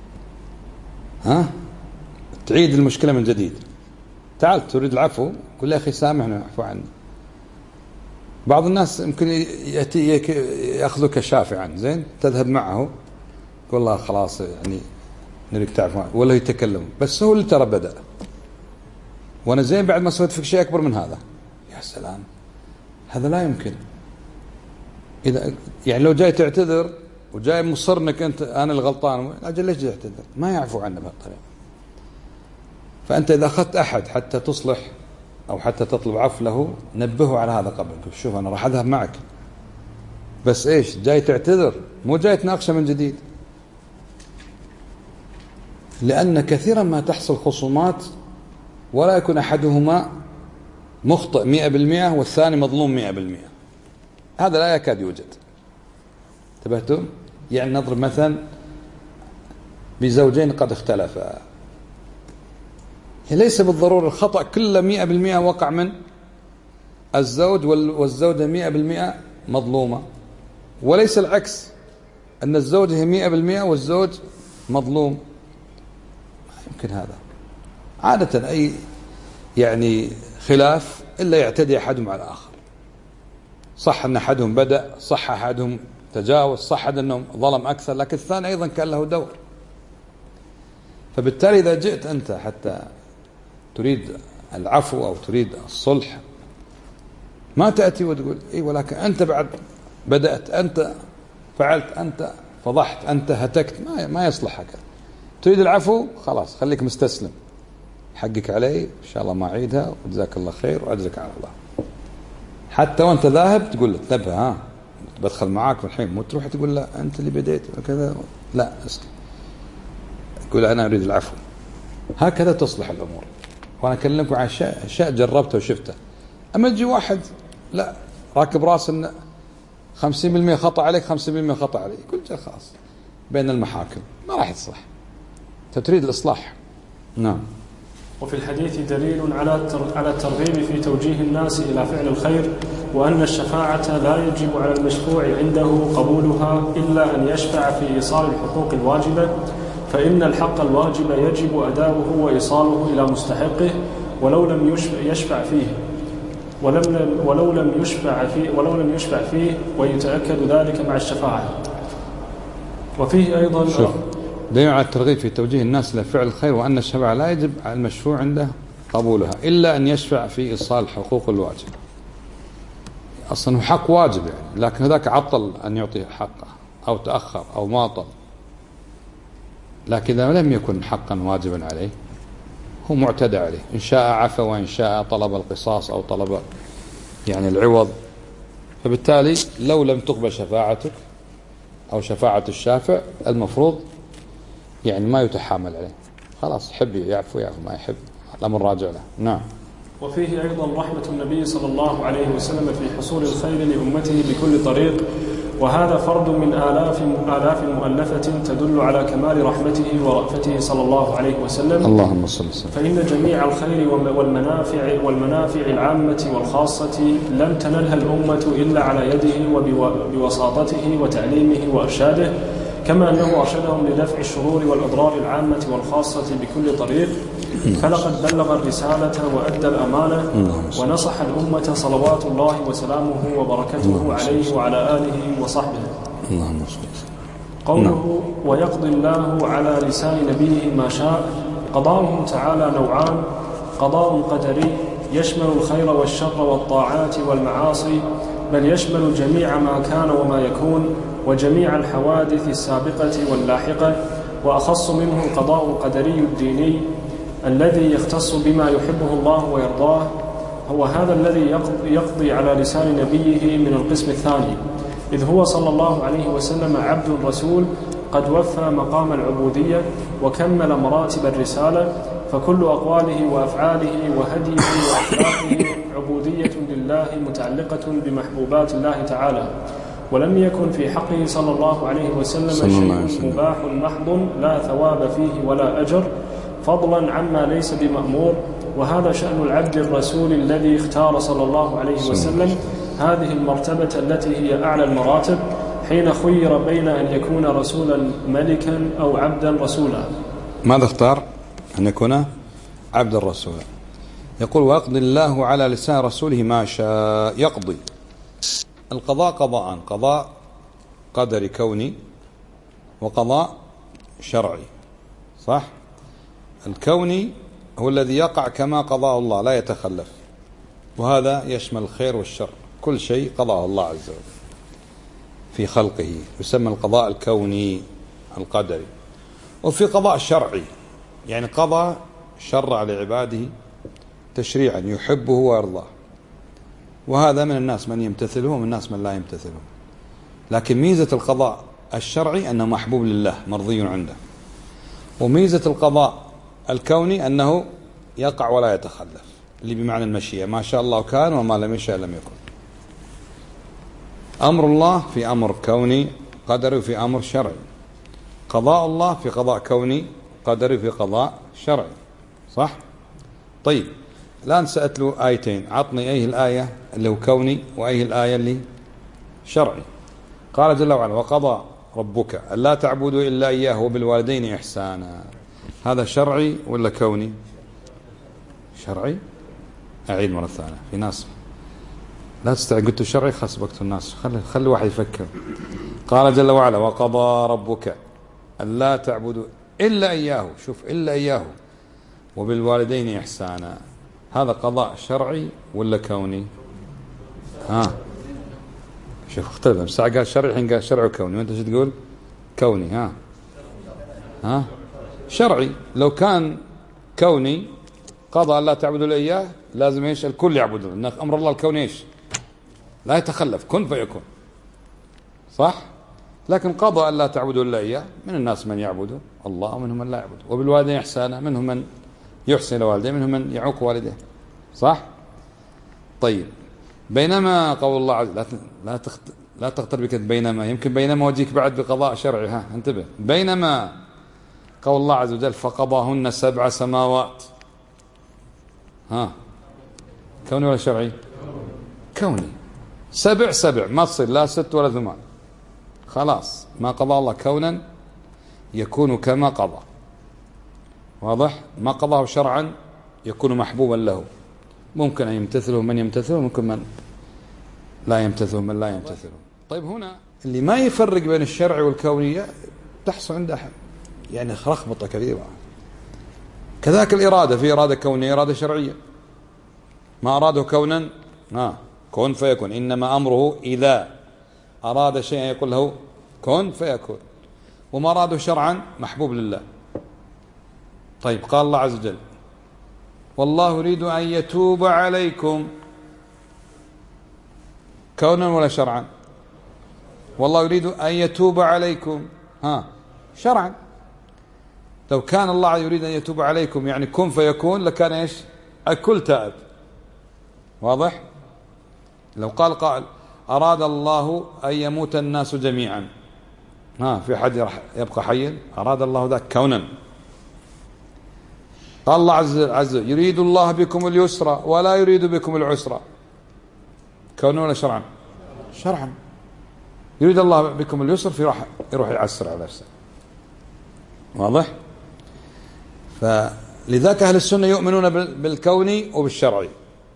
تعيد المشكلة من جديد. تعال تريد العفو، قل يا أخي سامحني اعفو عني. بعض الناس يمكن يأخذك شافعا، زين تذهب معه تقول الله خلاص يعني نريد تعفو ولا يتكلم، بس هو اللي ترى بدأ، وأنا زين بعد ما سويت فيك شيء أكبر من هذا. يا سلام، هذا لا يمكن. إذا يعني لو جاي تعتذر وجاي مصر انك انت انا الغلطان، اجل ليش جاي تعتذر؟ ما يعفو عنه بهالطريقه. فانت اذا اخذت احد حتى تصلح او حتى تطلب عفو له، نبهه على هذا قبل. شوف انا راح اذهب معك، بس ايش جاي تعتذر، مو جاي تناقشه من جديد. لان كثيرا ما تحصل خصومات ولا يكون احدهما مخطئ 100% والثاني مظلوم 100%. هذا لا يكاد يوجد. انتبهتم؟ يعني نضرب مثلا بزوجين قد اختلفا، ليس بالضرورة الخطأ كله 100% وقع من الزوج والزوجة 100% مظلومة، وليس العكس أن الزوجة هي 100% والزوج مظلوم. ما يمكن هذا. عادة أي يعني خلاف إلا يعتدي أحدهم على الآخر. صح أن أحدهم بدأ، صح أحدهم تجاوز، صح أنهم ظلم أكثر، لكن الثاني أيضا كان له دور. فبالتالي إذا جئت أنت حتى تريد العفو أو تريد الصلح، ما تأتي وتقول إيه ولكن أنت بعد بدأت، أنت فعلت، أنت فضحت، أنت هتكت. ما يصلح هكذا. تريد العفو خلاص خليك مستسلم، حقك علي إن شاء الله ما أعيدها، وجزاك الله خير وأجرك على الله. حتى وانت ذاهب تقول له انتبه، بدخل معاك الحين، مو تروح تقول له انت اللي بديت وكذا، لا اسكت، تقول انا اريد العفو. هكذا تصلح الامور. وانا اكلمكم عن اشياء جربته وشفته. اما يجي واحد لا راكب راس انه 50% خطا عليك 50% خطا علي، يقول خلاص بين المحاكم ما راح تصلح. انت تريد الاصلاح. نعم.
وفي الحديث دليل على الترغيب في توجيه الناس إلى فعل الخير، وأن الشفاعة لا يجب على المشفوع عنده قبولها إلا أن يشفع في إيصال الحقوق الواجبة، فإن الحق الواجب يجب أداؤه وإيصاله إلى مستحقه ولو لم يشفع فيه ولو لم يشفع فيه ويتأكد ذلك مع الشفاعة. وفيه أيضا
دليل على الترغيب في توجيه الناس إلى فعل الخير، وأن الشفاعة لا يجب على المشفوع عنده قبولها إلا أن يشفع في إيصال حقوق الواجب. أصلا حق واجب يعني، لكن هذاك عطل أن يعطي حقه أو تأخر أو ماطل. لكن إذا لم يكن حقا واجبا عليه هو معتدى عليه، إن شاء عفا وإن شاء طلب القصاص أو طلب يعني العوض. فبالتالي لو لم تقبل شفاعتك أو شفاعة الشافع، المفروض يعني ما يتحامل عليه، خلاص حب يعفو ما يحب الأمر راجع له. نعم.
وفيه أيضا رحمة النبي صلى الله عليه وسلم في حصول الخير لأمته بكل طريق، وهذا فرد من آلاف مؤلفة تدل على كمال رحمته ورأفته صلى الله عليه وسلم.
اللهم صل وسلم.
فإن جميع الخير والمنافع العامة والخاصة لم تنلها الأمة إلا على يده وبوساطته وتعليمه وإرشاده، كما أنه أرشدهم لدفع الشرور والأضرار العامة والخاصة بكل طريق. فلقد بلغ الرسالة وأدى الأمانة ونصح الأمة صلوات الله وسلامه وبركته عليه وعلى آله وصحبه. قوله ويقضي الله على لسان نبيه ما شاء، قضاؤه تعالى نوعان: قضاء قدري يشمل الخير والشر والطاعات والمعاصي، بل يشمل جميع ما كان وما يكون وجميع الحوادث السابقة واللاحقة، وأخص منه القضاء القدري الديني الذي يختص بما يحبه الله ويرضاه، هو هذا الذي يقضي على لسان نبيه من القسم الثاني، إذ هو صلى الله عليه وسلم عبد رسول قد وفى مقام العبودية وكمل مراتب الرسالة، فكل أقواله وأفعاله وهديه وأخلاقه عبودية لله متعلقة بمحبوبات الله تعالى، ولم يكن في حقه صلى الله عليه وسلم شيء مباح محض لا ثواب فيه ولا أجر، فضلا عما ليس بمأمور. وهذا شأن العبد الرسول الذي اختار صلى الله عليه وسلم هذه المرتبة التي هي أعلى المراتب، حين خير بين أن يكون رسولا ملكا أو عبدا رسولا.
ماذا اختار؟ أن يكون عبدا رسولا. يقول: ويقضي الله على لسان رسوله ما شاء. يقضي القضاء قضاء، قضاء قدري كوني وقضاء شرعي، صح؟ الكوني هو الذي يقع كما قضاه الله لا يتخلف، وهذا يشمل الخير والشر، كل شيء قضاه الله عز وجل في خلقه يسمى القضاء الكوني القدري. وفي قضاء شرعي، يعني قضى شرع لعباده تشريعا يحبه ويرضاه، وهذا من الناس من يمتثله ومن الناس من لا يمتثله. لكن ميزة القضاء الشرعي أنه محبوب لله مرضي عنده، وميزة القضاء الكوني أنه يقع ولا يتخلف، اللي بمعنى المشيئة، ما شاء الله كان وما لم يشاء لم يكن. أمر الله في أمر كوني قدري وفي أمر شرعي، قضاء الله في قضاء كوني قدري في قضاء شرعي، صح؟ طيب الآن سألت له آيتين، عطني أيه الآية اللي هو كوني وأيه الآية اللي شرعي. قال جل وعلا: وقضى ربك ألا تعبدوا إلا إياه وبالوالدين إحسانا. هذا شرعي ولا كوني؟ شرعي. أعيد مرة ثانية، في ناس لا تستعجل، قلت شرعي خسبقت الناس، خلي واحد يفكر. قال جل وعلا: وقضى ربك ألا تعبدوا إلا إياه، شوف إلا إياه، وبالوالدين إحسانا. هذا قضاء شرعي ولا كوني؟ شوف اختلف، مساعة قال شرعي حين قال شرعي وكوني، وانت شو تقول؟ كوني. شرعي. لو كان كوني قضى ألا تعبدوا إلا إياه لازم إيش؟ الكل يعبدوا، إن أمر الله الكوني إيش؟ لا يتخلف، كن فيكون، صح؟ لكن قضى ألا تعبدوا إلا إياه، من الناس من يعبد الله ومنهم من لا يعبد، وبالوالدين إحسانا، منهم من يحسن والديه منهم من يعوق والديه، صح؟ طيب بينما قول الله عز وجل لا تغتر بك بينما، يمكن بينما وجيك بعد بقضاء شرعي، انتبه. بينما قول الله عز وجل: فقضاهن 7 سماوات. كوني ولا شرعي؟ كوني. 7 ما تصير لا 6 ولا 8، خلاص ما قضى الله كونا يكون كما قضى، واضح؟ ما قضاه شرعا يكون محبوبا له، ممكن أن يمتثله من يمتثله، ممكن من لا يمتثله من لا يمتثله. طيب هنا اللي ما يفرق بين الشرع والكونية تحصل عنده يعني لخبطة كثيرة. كذلك الإرادة، في إرادة كونية إرادة شرعية، ما أراده كونا كن فيكون، إنما أمره إذا أراد شيئا يقول له كن فيكون، وما أراده شرعا محبوب لله. طيب قال الله عز وجل: والله يريد أن يتوب عليكم، كونا ولا شرعا؟ والله يريد أن يتوب عليكم شرعا. لو كان الله يريد أن يتوب عليكم يعني كن فيكون لكان إيش؟ الكل تائب، واضح؟ لو قال قائل: أراد الله أن يموت الناس جميعا، في حد راح يبقى حيا؟ أراد الله ذاك كونا. قال الله عز وجل: يريد الله بكم اليسر ولا يريد بكم العسر، كونا ولا شرعا؟ شرعا. يريد الله بكم اليسر في يروح يعسر على نفسه، واضح؟ فلذلك أهل السنة يؤمنون بالكوني وبالشرعي.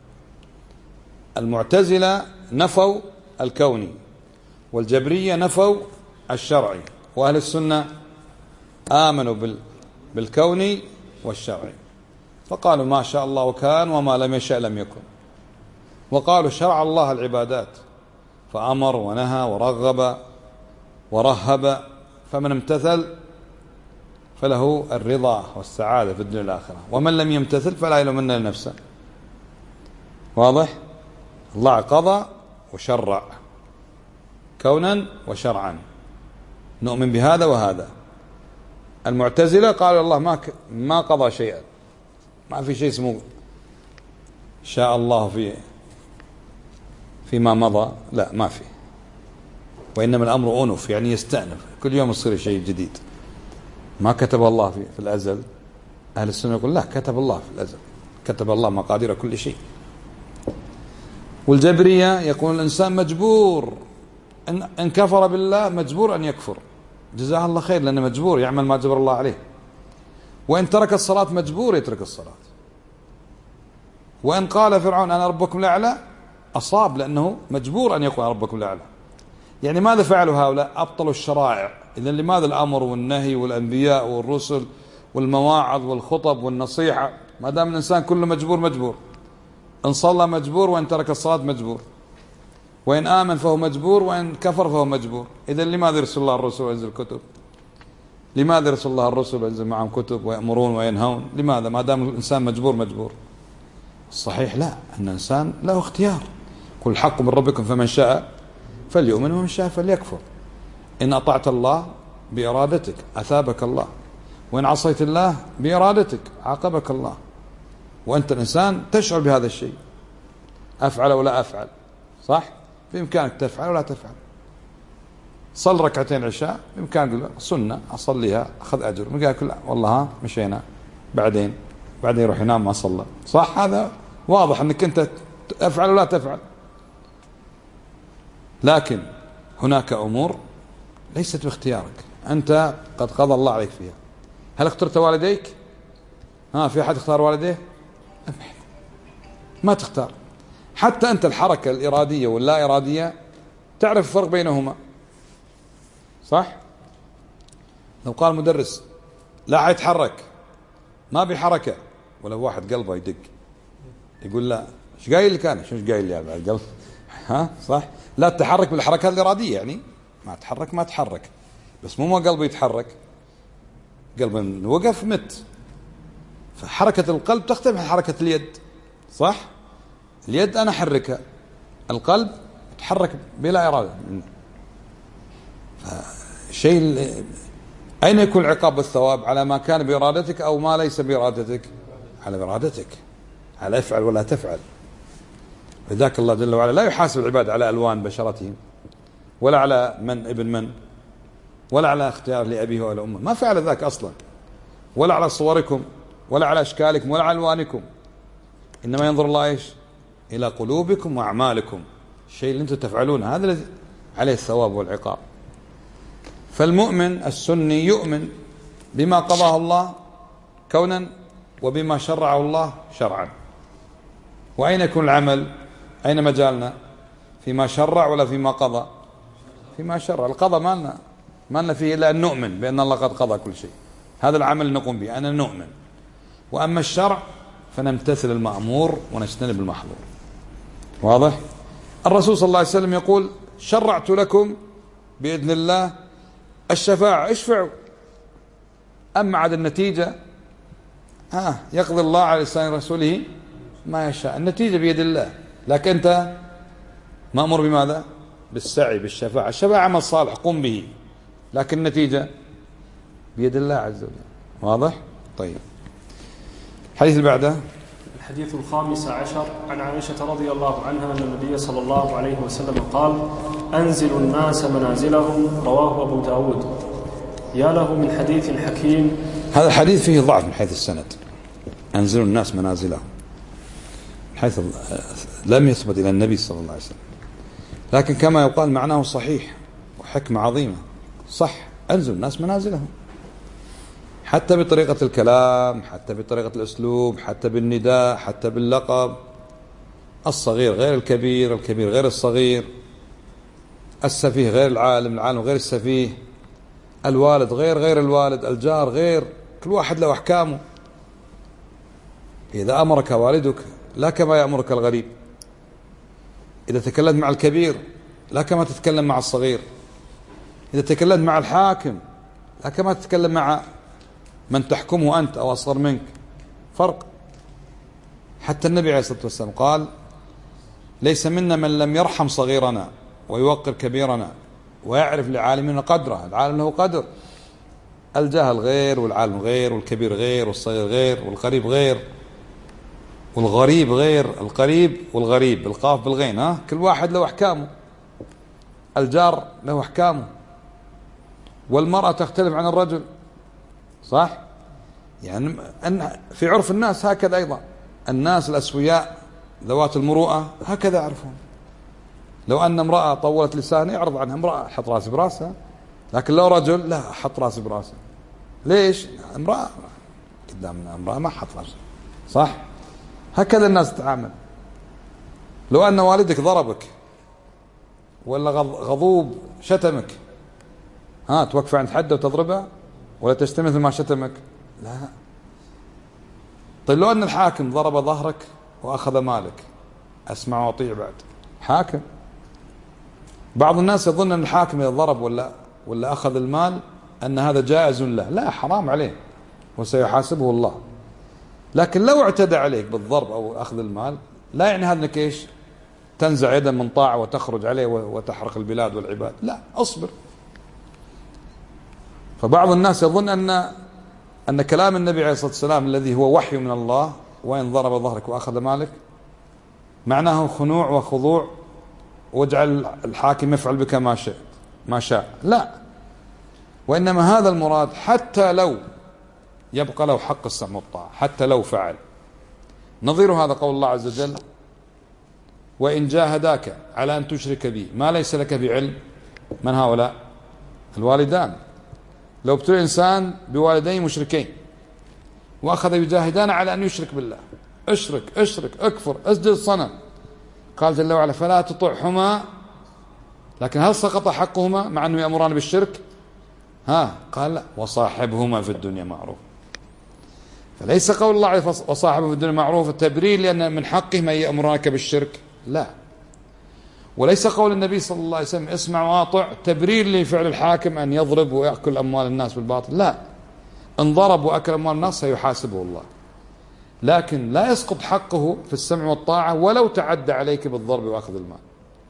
المعتزلة نفوا الكوني، والجبرية نفوا الشرعي، وأهل السنة آمنوا بالكوني والشرعي، فقالوا ما شاء الله وكان وما لم يشاء لم يكن. وقالوا شرع الله العبادات فأمر ونهى ورغب ورهب، فمن امتثل فله الرضا والسعادة في الدنيا والآخرة، ومن لم يمتثل فلا يلومن لنفسه، واضح؟ الله قضى وشرع كونا وشرعا، نؤمن بهذا وهذا. المعتزلة قالوا الله ما قضى شيئا، ما في شيء اسمه شاء الله فيما مضى، لا ما في، وإنما الأمر أنف، يعني يستأنف، كل يوم يصير شيء جديد. ما كتب الله في الأزل. أهل السنة يقول لا، كتب الله في الأزل، كتب الله مقادير كل شيء. والجبرية يقول الإنسان مجبور، إن كفر بالله مجبور أن يكفر، جزاه الله خير، لأنه مجبور يعمل ما جبر الله عليه. وإن ترك الصلاة مجبور يترك الصلاة. وإن قال فرعون أنا ربكم الأعلى أصاب، لأنه مجبور أن يقول ربكم الأعلى. يعني ماذا فعلوا هؤلاء؟ أبطلوا الشرائع. إذن لماذا الأمر والنهي والأنبياء والرسل والمواعظ والخطب والنصيحة؟ ما دام الإنسان كله مجبور، إن صلى مجبور، وإن ترك الصلاة مجبور، وإن آمن فهو مجبور، وإن كفر فهو مجبور. إذن لماذا يرسل الله الرسل وينزل كتب؟ لماذا يرسل الله الرسل وينزل معهم كتب ويأمرون وينهون؟ لماذا ما دام الإنسان مجبور؟ الصحيح لا، أن الإنسان له اختيار. قل الحق من ربكم فمن شاء فليؤمن ومن شاء فليكفر. إن أطعت الله بإرادتك أثابك الله، وإن عصيت الله بإرادتك عاقبك الله. وأنت الإنسان تشعر بهذا الشيء، أفعل ولا أفعل، صح؟ بإمكانك تفعل ولا تفعل. صل ركعتين عشاء، بإمكانك تقول سنة أصليها أخذ أجر، بإمكانك لا والله ها مشينا، بعدين يروح ينام ما صلى، صح؟ هذا واضح أنك أنت أفعل ولا تفعل. لكن هناك أمور ليست باختيارك، أنت قد قضى الله عليك فيها. هل اخترت والديك؟ في أحد اختار والديه؟ ما تختار. حتى أنت الحركة الإرادية واللا إرادية تعرف الفرق بينهما، صح؟ لو قال مدرس لا حيتحرك، ما بحركة، ولو واحد قلبه يدق يقول لا، ايش قايل لك أنا؟ شو قايل لي على القلب؟ صح؟ لا تتحرك بالحركات الإرادية، يعني ما تحرك، بس مو ما قلبه يتحرك، قلبه وقف مت. فحركة القلب تختلف عن حركة اليد، صح؟ اليد أنا أحركها، القلب يتحرك بلا إرادة. فشيء أين يكون العقاب والثواب؟ على ما كان بإرادتك أو ما ليس بإرادتك؟ على إرادتك، على افعل ولا تفعل. لذلك الله جل وعلا لا يحاسب العباد على ألوان بشرتهم، ولا على من ابن من، ولا على اختيار لأبيه ولا أمه، ما فعل ذاك أصلا، ولا على صوركم، ولا على أشكالكم، ولا على ألوانكم. إنما ينظر الله إيش؟ إلى قلوبكم وأعمالكم. الشيء اللي أنتم تفعلونه هذا الذي عليه الثواب والعقاب. فالمؤمن السني يؤمن بما قضاه الله كونا وبما شرعه الله شرعا. وأين يكون العمل؟ أين مجالنا؟ فيما شرع ولا فيما قضى؟ فيما شرع. القضاء ما لنا فيه إلا أن نؤمن بأن الله قد قضى كل شيء، هذا العمل نقوم به، أنا نؤمن. وأما الشرع فنمتثل المأمور ونجتنب المحظور. واضح؟ الرسول صلى الله عليه وسلم يقول شرعت لكم بإذن الله الشفاعة، اشفعوا. أما عاد النتيجة يقضي الله على لسان رسوله ما يشاء، النتيجة بيد الله، لكن أنت مأمور بماذا؟ بالسعي بالشفاعة. الشفاعة عمل صالح قم به، لكن النتيجة بيد الله عز وجل. واضح؟ طيب، الحديث اللي بعده.
الحديث 15 عن عائشة رضي الله عنها أن النبي صلى الله عليه وسلم قال أنزلوا الناس منازلهم، رواه أبو داود. يا له من حديث حكيم.
هذا الحديث فيه ضعف من حيث السند، أنزلوا الناس منازلهم، حيث لم يثبت إلى النبي صلى الله عليه وسلم، لكن كما يقال معناه صحيح وحكمة عظيمة. صح، أنزلوا الناس منازلهم، حتى بطريقة الكلام، حتى بطريقة الأسلوب، حتى بالنداء، حتى باللقب. الصغير غير الكبير، الكبير غير الصغير، السفيه غير العالم، العالم غير السفيه، الوالد غير الوالد، الجار غير، كل واحد له أحكامه. إذا أمرك والدك لا كما يأمرك الغريب، إذا تكلمت مع الكبير لا كما تتكلم مع الصغير، إذا تكلمت مع الحاكم لا كما تتكلم مع من تحكمه أنت أو أصغر منك، فرق. حتى النبي عليه الصلاة والسلام قال ليس منا من لم يرحم صغيرنا ويوقر كبيرنا ويعرف لعالمين قدره. العالم له قدر، الجاهل غير، والعالم غير، والكبير غير، والصغير غير، والقريب غير، والغريب غير. القريب والغريب بالقاف بالغين، كل واحد له أحكامه. الجار له أحكامه، والمرأة تختلف عن الرجل، صح؟ يعني في عرف الناس هكذا أيضا. الناس الأسوياء ذوات المروءة هكذا يعرفون. لو أن امرأة طولت لسانها يعرض عنها امرأة، حط راسي براسها. لكن لو رجل لا، حط راسي براسه. ليش؟ امرأة قدامنا، امرأة ما حط راسه، صح؟ هكذا الناس تتعامل. لو أن والدك ضربك ولا غضوب شتمك، توقف عند حده وتضربه ولا تشتمث ما شتمك؟ لا. طيب لو أن الحاكم ضرب ظهرك وأخذ مالك، أسمع وأطيع بعد؟ حاكم. بعض الناس يظن أن الحاكم إذا ضرب ولا أخذ المال أن هذا جائز له. لا، حرام عليه وسيحاسبه الله. لكن لو اعتدى عليك بالضرب أو أخذ المال، لا يعني هذا أنك إيش؟ تنزع يدا من طاعة وتخرج عليه وتحرق البلاد والعباد. لا، أصبر. فبعض الناس يظن أن كلام النبي عليه الصلاة والسلام الذي هو وحي من الله، وإن ضرب ظهرك وأخذ مالك، معناه خنوع وخضوع، واجعل الحاكم يفعل بك ما شاء. لا، وإنما هذا المراد حتى لو يبقى له حق السمع والطاعة، حتى لو فعل. نظير هذا قول الله عز وجل: وإن جاهداك على أن تشرك بي ما ليس لك بعلم. من هؤلاء؟ الوالدان. لو ابتلى إنسان بوالدين مشركين وأخذ يجاهدان على أن يشرك بالله، اشرك اكفر اسجد الصنم، قال جل وعلا: فلا تطعهما. لكن هل سقط حقهما مع أنه يأمران بالشرك؟ قال: لا، وصاحبهما في الدنيا معروف. فليس قول الله عليه وصاحبه في الدنيا معروف التبرير لأن من حقهم أن يأمرانك بالشرك، لا. وليس قول النبي صلى الله عليه وسلم اسمع وأطع تبرير لفعل الحاكم أن يضرب ويأكل أموال الناس بالباطل، لا. ان ضرب وأكل أموال الناس سيحاسبه الله، لكن لا يسقط حقه في السمع والطاعة ولو تعدى عليك بالضرب وأخذ المال.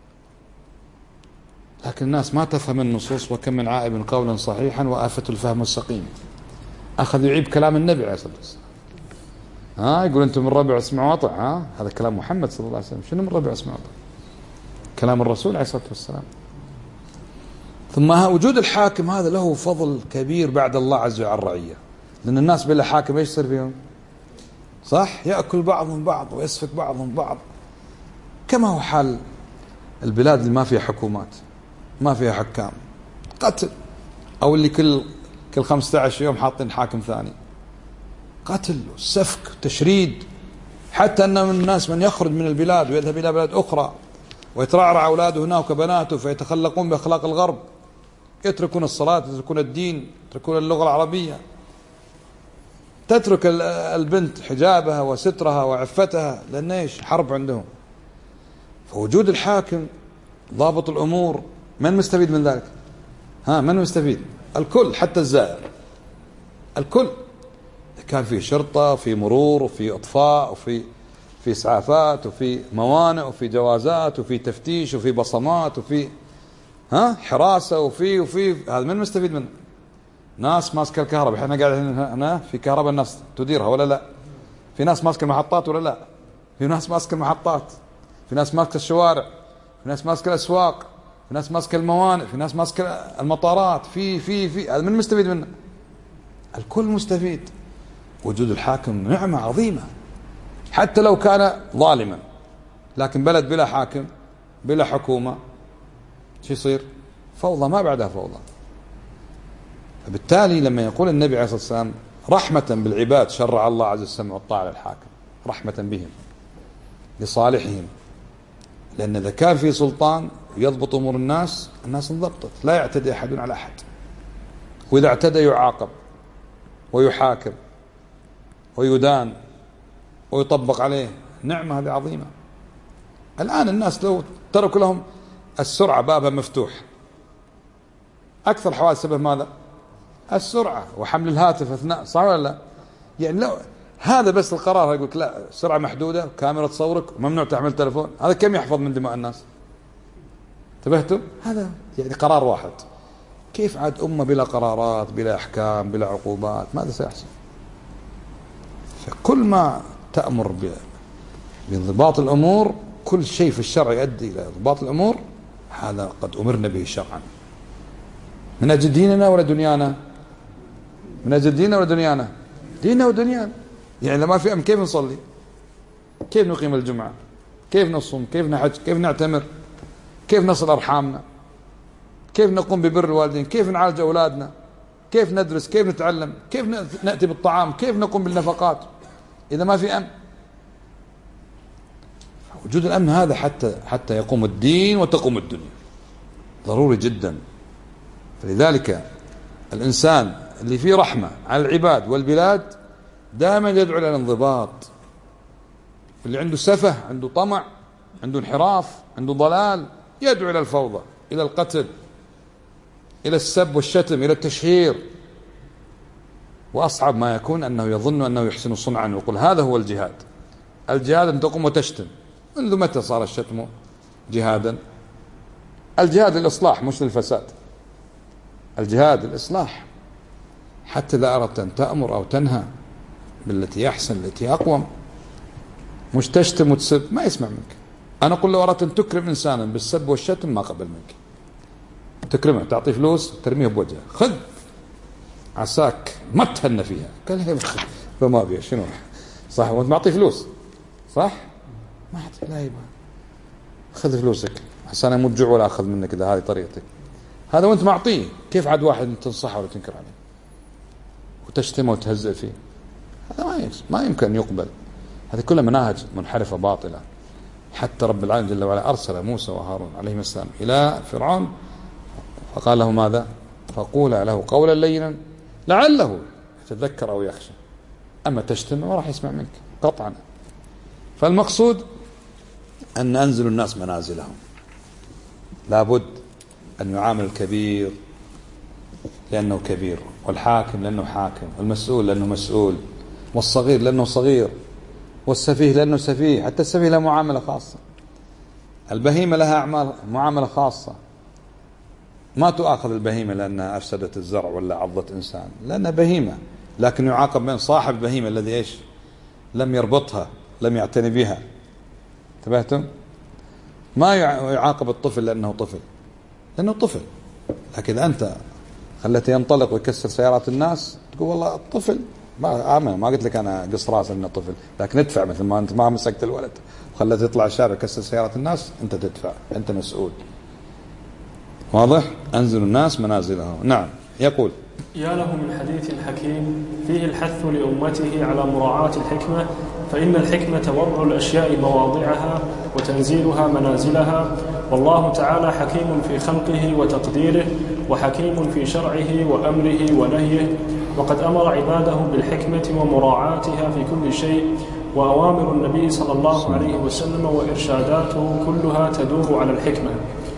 لكن الناس ما تفهم النصوص، وكم من عائب قولا صحيحا وآفة الفهم السقيم. أخذ يعيب كلام النبي عليه الصلاة والسلام. يقول أنتم من ربع اسمع وأطع. هذا كلام محمد صلى الله عليه وسلم. شنو من ربع اسمع وأطع؟ كلام الرسول عليه الصلاة والسلام. ثم وجود الحاكم هذا له فضل كبير بعد الله عز وجل على الرعية، لأن الناس بلا حاكم ايش يصير فيهم؟ صح؟ يأكل بعضهم بعض ويسفك بعضهم بعض، كما هو حال البلاد اللي ما فيها حكومات، ما فيها حكام، قتل، أو اللي كل 15 يوم حاطين حاكم ثاني، قتل وسفك تشريد، حتى أن من الناس من يخرج من البلاد ويذهب إلى بلاد أخرى ويترعرع أولاده هناك وبناته فيتخلقون بأخلاق الغرب، يتركون الصلاة، يتركون الدين، يتركون اللغة العربية، تترك البنت حجابها وسترها وعفتها، لأن ايش؟ حرب عندهم. فوجود الحاكم ضابط الأمور، من مستفيد من ذلك؟ من مستفيد؟ الكل، حتى الزائر، الكل. كان في شرطة، في مرور، وفي إطفاء، وفي إسعافات، وفي موانئ، وفي جوازات، وفي تفتيش، وفي بصمات، وفي حراسة، وفي هذا من مستفيد منه؟ ناس ماسكة الكهرباء، احنا قاعدين هنا في كهرباء الناس تديرها ولا لا؟ في ناس ماسكة المحطات ولا لا؟ في ناس ماسكة المحطات، في ناس ماسكة الشوارع، في ناس ماسكة الأسواق، في ناس ماسكة الموانئ، في ناس ماسكة المطارات، في هذا من مستفيد منه؟ الكل مستفيد. وجود الحاكم نعمة عظيمة، حتى لو كان ظالما، لكن بلد بلا حاكم بلا حكومة شو يصير؟ فوضى ما بعدها فوضى. فبالتالي لما يقول النبي عليه الصلاة والسلام رحمة بالعباد شرع الله عز وجل والطاعة للحاكم، رحمة بهم لصالحهم، لأن إذا كان في سلطان يضبط أمور الناس انضبطت، لا يعتدي أحد على أحد، وإذا اعتدى يعاقب ويحاكم ويدان ويطبق عليه. نعمة هذه عظيمة. الآن الناس لو تركوا لهم السرعة بابها مفتوح، أكثر حوادث سبب ماذا؟ السرعة وحمل الهاتف أثناء، صح ولا لا؟ يعني لو هذا بس القرار يقولك لا، السرعة محدودة، كاميرا تصورك، ممنوع تحمل تلفون، هذا كم يحفظ من دماء الناس؟ انتبهتم؟ هذا يعني قرار واحد. كيف عاد أمة بلا قرارات بلا أحكام بلا عقوبات؟ ماذا سيحصل؟ فكل ما تأمر بانضباط الأمور، كل شيء في الشرع يؤدي إلى انضباط الأمور، هذا قد أمرنا به شرعا. من أجل ديننا ولا دنيانا؟ من أجل ديننا ولا دنيانا؟ ديننا ودنيانا. يعني لما في أمن كيف نصلي؟ كيف نقيم الجمعة؟ كيف نصوم؟ كيف نحج؟ كيف نعتمر؟ كيف نصل أرحامنا؟ كيف نقوم ببر الوالدين؟ كيف نعالج أولادنا؟ كيف ندرس؟ كيف نتعلم؟ كيف نأتي بالطعام؟ كيف نقوم بالنفقات إذا ما في أمن؟ وجود الأمن هذا حتى يقوم الدين وتقوم الدنيا، ضروري جدا. فلذلك الإنسان اللي فيه رحمة على العباد والبلاد دائما يدعو إلى الانضباط. اللي عنده سفه، عنده طمع، عنده انحراف، عنده ضلال، يدعو إلى الفوضى، إلى القتل، إلى السب والشتم، إلى التشهير. وأصعب ما يكون أنه يظن أنه يحسن صنعا ويقول هذا هو الجهاد. الجهاد أن تقوم وتشتم. منذ متى صار الشتم جهادا؟ الجهاد للإصلاح مش للفساد. الجهاد للإصلاح. حتى إذا أردت أن تأمر أو تنهى بالتي أحسن، التي أقوم، مش تشتم وتسب، ما يسمع منك. أنا أقول لو أردت أن تكرم إنسانا بالسب والشتم ما قبل منك. تكرمه، تعطي فلوس، ترميه بوجهه، خذ عساك ما تهنى فيها. قال لي فما بيها شنو صح؟ وانت معطي فلوس صح؟ ما أعطي، لا يبغى، خذ فلوسك عشان أموت جوع ولا أخذ منك إذا هذه طريقتك. هذا وانت معطيه، كيف عاد واحد تنصحه ولا تنكر عليه وتشتمه وتهزئ فيه؟ هذا ما يمكن أن يقبل. هذه كلها مناهج منحرفة باطلة. حتى رب العالمين جل وعلا أرسل موسى وهارون عليهما السلام إلى فرعون فقال له ماذا؟ فقولا له قولا لينا لعله يتذكر أو يخشى. أما تشتم ما راح يسمع منك قطعا. فالمقصود أن أنزل الناس منازلهم. لابد أن يعامل الكبير لأنه كبير، والحاكم لأنه حاكم، والمسؤول لأنه مسؤول، والصغير لأنه صغير، والسفيه لأنه سفيه. حتى السفيه له معاملة خاصة. البهيمة لها معاملة خاصة. ما تؤاخذ البهيمة لأنها أفسدت الزرع ولا عضت إنسان، لأنها بهيمة، لكن يعاقب من صاحب البهيمة الذي إيش؟ لم يربطها، لم يعتني بها. انتبهتم؟ ما يعاقب الطفل لأنه طفل، لأنه طفل. لكن إذا أنت خلته ينطلق ويكسر سيارات الناس تقول والله الطفل، ما قلت لك أنا قص راسه إنه طفل، لكن ادفع. مثل ما أنت ما مسكت الولد وخلته يطلع الشارع يكسر سيارات الناس، أنت تدفع، أنت مسؤول. واضح؟ أنزل الناس منازلهم. نعم. يقول
يا له من حديث حكيم فيه الحث لأمته على مراعاة الحكمة، فإن الحكمة وضع الأشياء مواضعها وتنزيلها منازلها، والله تعالى حكيم في خلقه وتقديره، وحكيم في شرعه وأمره ونهيه، وقد أمر عباده بالحكمة ومراعاتها في كل شيء. وأوامر النبي صلى الله عليه وسلم وإرشاداته كلها تدور على الحكمة.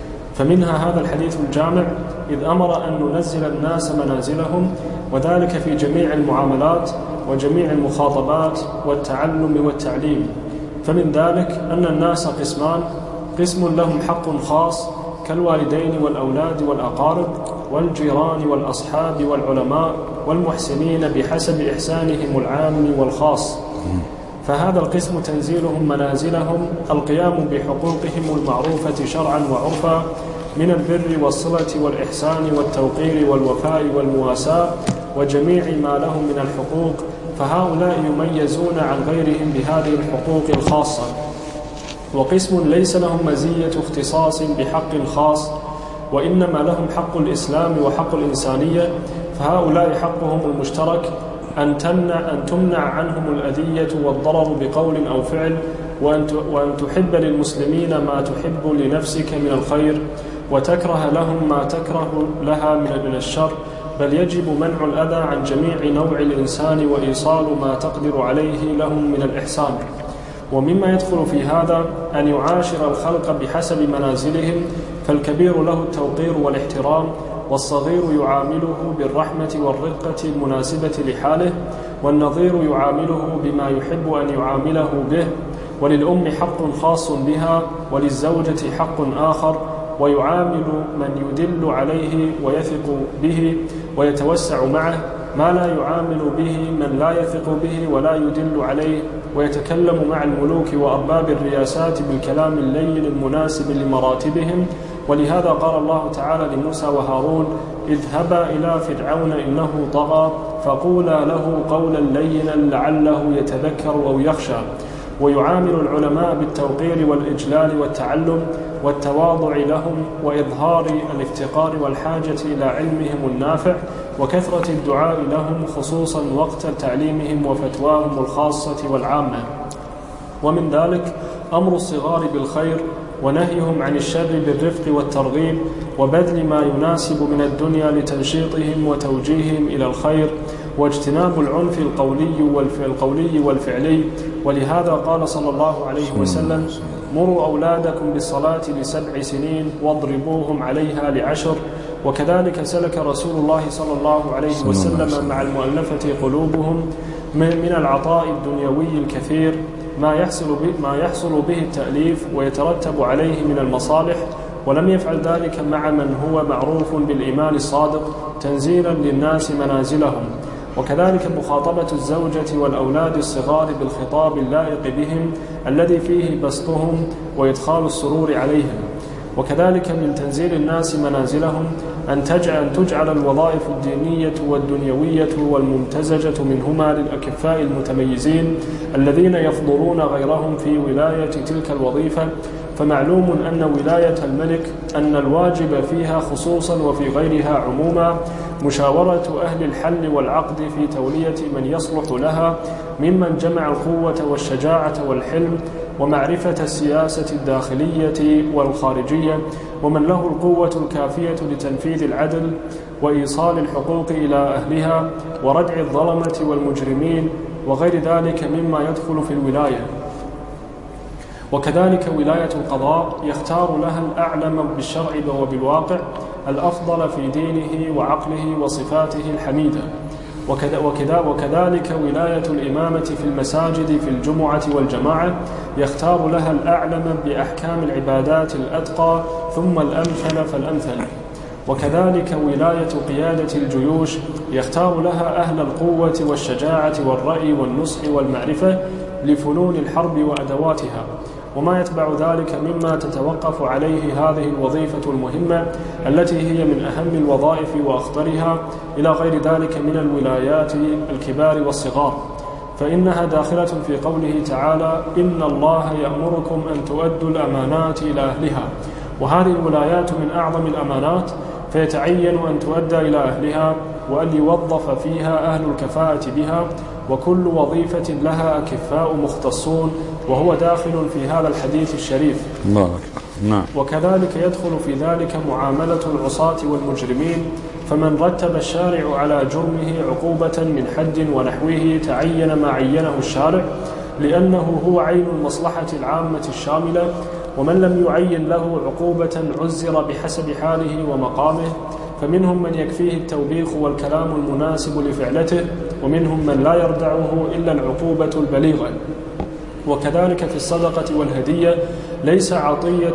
فمنها هذا الحديث الجامع إذ أمر أن ننزل الناس منازلهم، وذلك في جميع المعاملات وجميع المخاطبات والتعلم والتعليم. فمن ذلك أن الناس قسمان: قسم لهم حق خاص كالوالدين والأولاد والأقارب والجيران والأصحاب والعلماء والمحسنين بحسب إحسانهم العام والخاص، فهذا القسم تنزيلهم منازلهم القيام بحقوقهم المعروفة شرعا وعرفا من البر والصلة والإحسان والتوقير والوفاء والمواساة وجميع ما لهم من الحقوق، فهؤلاء يميزون عن غيرهم بهذه الحقوق الخاصة. وقسم ليس لهم مزية اختصاص بحق خاص، وإنما لهم حق الإسلام وحق الإنسانية، فهؤلاء حقهم المشترك أن تمنع عنهم الأذية والضرر بقول أو فعل، وأن تحب للمسلمين ما تحب لنفسك من الخير، وتكره لهم ما تكره لها من الشر، بل يجب منع الأذى عن جميع نوع الإنسان وإيصال ما تقدر عليه لهم من الإحسان. ومما يدخل في هذا أن يعاشر الخلق بحسب منازلهم، فالكبير له التوقير والاحترام، والصغير يعامله بالرحمة والرقة المناسبة لحاله، والنظير يعامله بما يحب أن يعامله به، وللأم حق خاص بها، وللزوجة حق آخر، ويعامل من يدل عليه ويثق به ويتوسع معه ما لا يعامل به من لا يثق به ولا يدل عليه، ويتكلم مع الملوك وأرباب الرياسات بالكلام اللين المناسب لمراتبهم. ولهذا قال الله تعالى لموسى وهارون: اذهبا إلى فرعون إنه طغى فقولا له قولا لينا لعله يتذكر أو يخشى. ويعامل العلماء بالتوقير والإجلال والتعلم والتواضع لهم وإظهار الافتقار والحاجة إلى علمهم النافع وكثرة الدعاء لهم، خصوصا وقت تعليمهم وفتواهم الخاصة والعامة. ومن ذلك أمر الصغار بالخير ونهيهم عن الشر بالرفق والترغيب، وبذل ما يناسب من الدنيا لتنشيطهم وتوجيههم إلى الخير، واجتناب العنف القولي والفعلي. ولهذا قال صلى الله عليه وسلم: مروا أولادكم بالصلاة ل7 سنين واضربوهم عليها ل10. وكذلك سلك رسول الله صلى الله عليه وسلم مع المؤلفة قلوبهم من العطاء الدنيوي الكثير ما يحصل به التأليف ويترتب عليه من المصالح، ولم يفعل ذلك مع من هو معروف بالإيمان الصادق تنزيلا للناس منازلهم. وكذلك مخاطبة الزوجة والأولاد الصغار بالخطاب اللائق بهم الذي فيه بسطهم وإدخال السرور عليهم. وكذلك من تنزيل الناس منازلهم أن تجعل الوظائف الدينية والدنيوية والممتزجة منهما للأكفاء المتميزين الذين يفضلون غيرهم في ولاية تلك الوظيفة. فمعلوم أن ولاية الملك أن الواجب فيها خصوصا وفي غيرها عموما مشاورة أهل الحل والعقد في تولية من يصلح لها ممن جمع القوة والشجاعة والحلم ومعرفة السياسة الداخلية والخارجية، ومن له القوة الكافية لتنفيذ العدل وإيصال الحقوق إلى أهلها وردع الظلمة والمجرمين وغير ذلك مما يدخل في الولاية. وكذلك ولاية القضاء يختار لها الأعلم بالشرع وبالواقع الأفضل في دينه وعقله وصفاته الحميدة. وكذلك ولاية الإمامة في المساجد في الجمعة والجماعة يختار لها الأعلم بأحكام العبادات الأتقى ثم الأمثل فالأمثل. وكذلك ولاية قيادة الجيوش يختار لها أهل القوة والشجاعة والرأي والنصح والمعرفة لفنون الحرب وأدواتها، وما يتبع ذلك مما تتوقف عليه هذه الوظيفة المهمة التي هي من أهم الوظائف وأخطرها، إلى غير ذلك من الولايات الكبار والصغار، فإنها داخلة في قوله تعالى: إن الله يأمركم أن تؤدوا الأمانات إلى أهلها. وهذه الولايات من أعظم الأمانات، فيتعين أن تؤدى إلى أهلها وأن يوظف فيها أهل الكفاءة بها، وكل وظيفة لها أكفاء مختصون، وهو داخل في هذا الحديث الشريف.
نعم.
وكذلك يدخل في ذلك معاملة العصاة والمجرمين، فمن رتب الشارع على جرمه عقوبة من حد ونحوه تعين ما عينه الشارع، لأنه هو عين المصلحة العامة الشاملة، ومن لم يعين له عقوبة عزر بحسب حاله ومقامه، فمنهم من يكفيه التوبيخ والكلام المناسب لفعلته، ومنهم من لا يردعه إلا العقوبة البليغة. وكذلك في الصدقة والهدية ليس عطية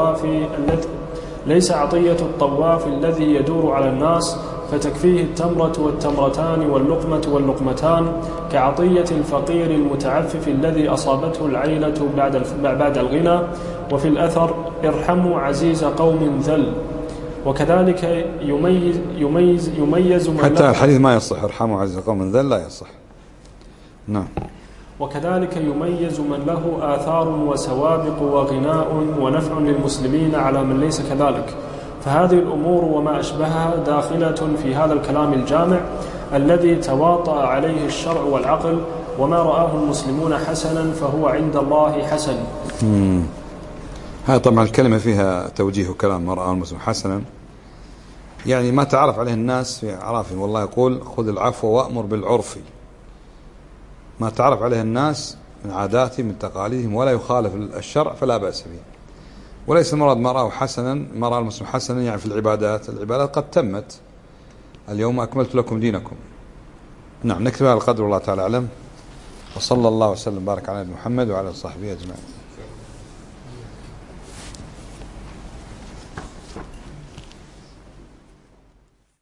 الطواف الذي يدور على الناس فتكفيه التمرة والتمرتان واللقمة واللقمتان، كعطية الفقير المتعفف الذي أصابته العيلة بعد الغنى. وفي الأثر: ارحموا عزيز قوم ذل. وكذلك يميز من
حتى الحديث ما يصح، ارحموا عزيز قوم ذل لا يصح. نعم.
وكذلك يميز من له آثار وسوابق وغناء ونفع للمسلمين على من ليس كذلك. فهذه الأمور وما أشبهها داخلة في هذا الكلام الجامع الذي تواطأ عليه الشرع والعقل، وما رآه المسلمون حسنا فهو عند الله حسن.
هذا طبعا الكلمة فيها توجيه كلام ما رآه المسلم حسنا، يعني ما تعرف عليه الناس في أعرافهم. والله يقول: خذ العفو وأمر بالعرف. ما تعرف عليه الناس من عاداتهم من تقاليدهم ولا يخالف الشرع فلا بأس به. وليس المراد ما رأى حسنا، ما رأى المسلم حسنا يعني في العبادات قد تمت، اليوم أكملت لكم دينكم. نعم. نكتب هذا القدر والله تعالى أعلم، وصلى الله وسلم بارك على محمد وعلى صحبه أجمعين.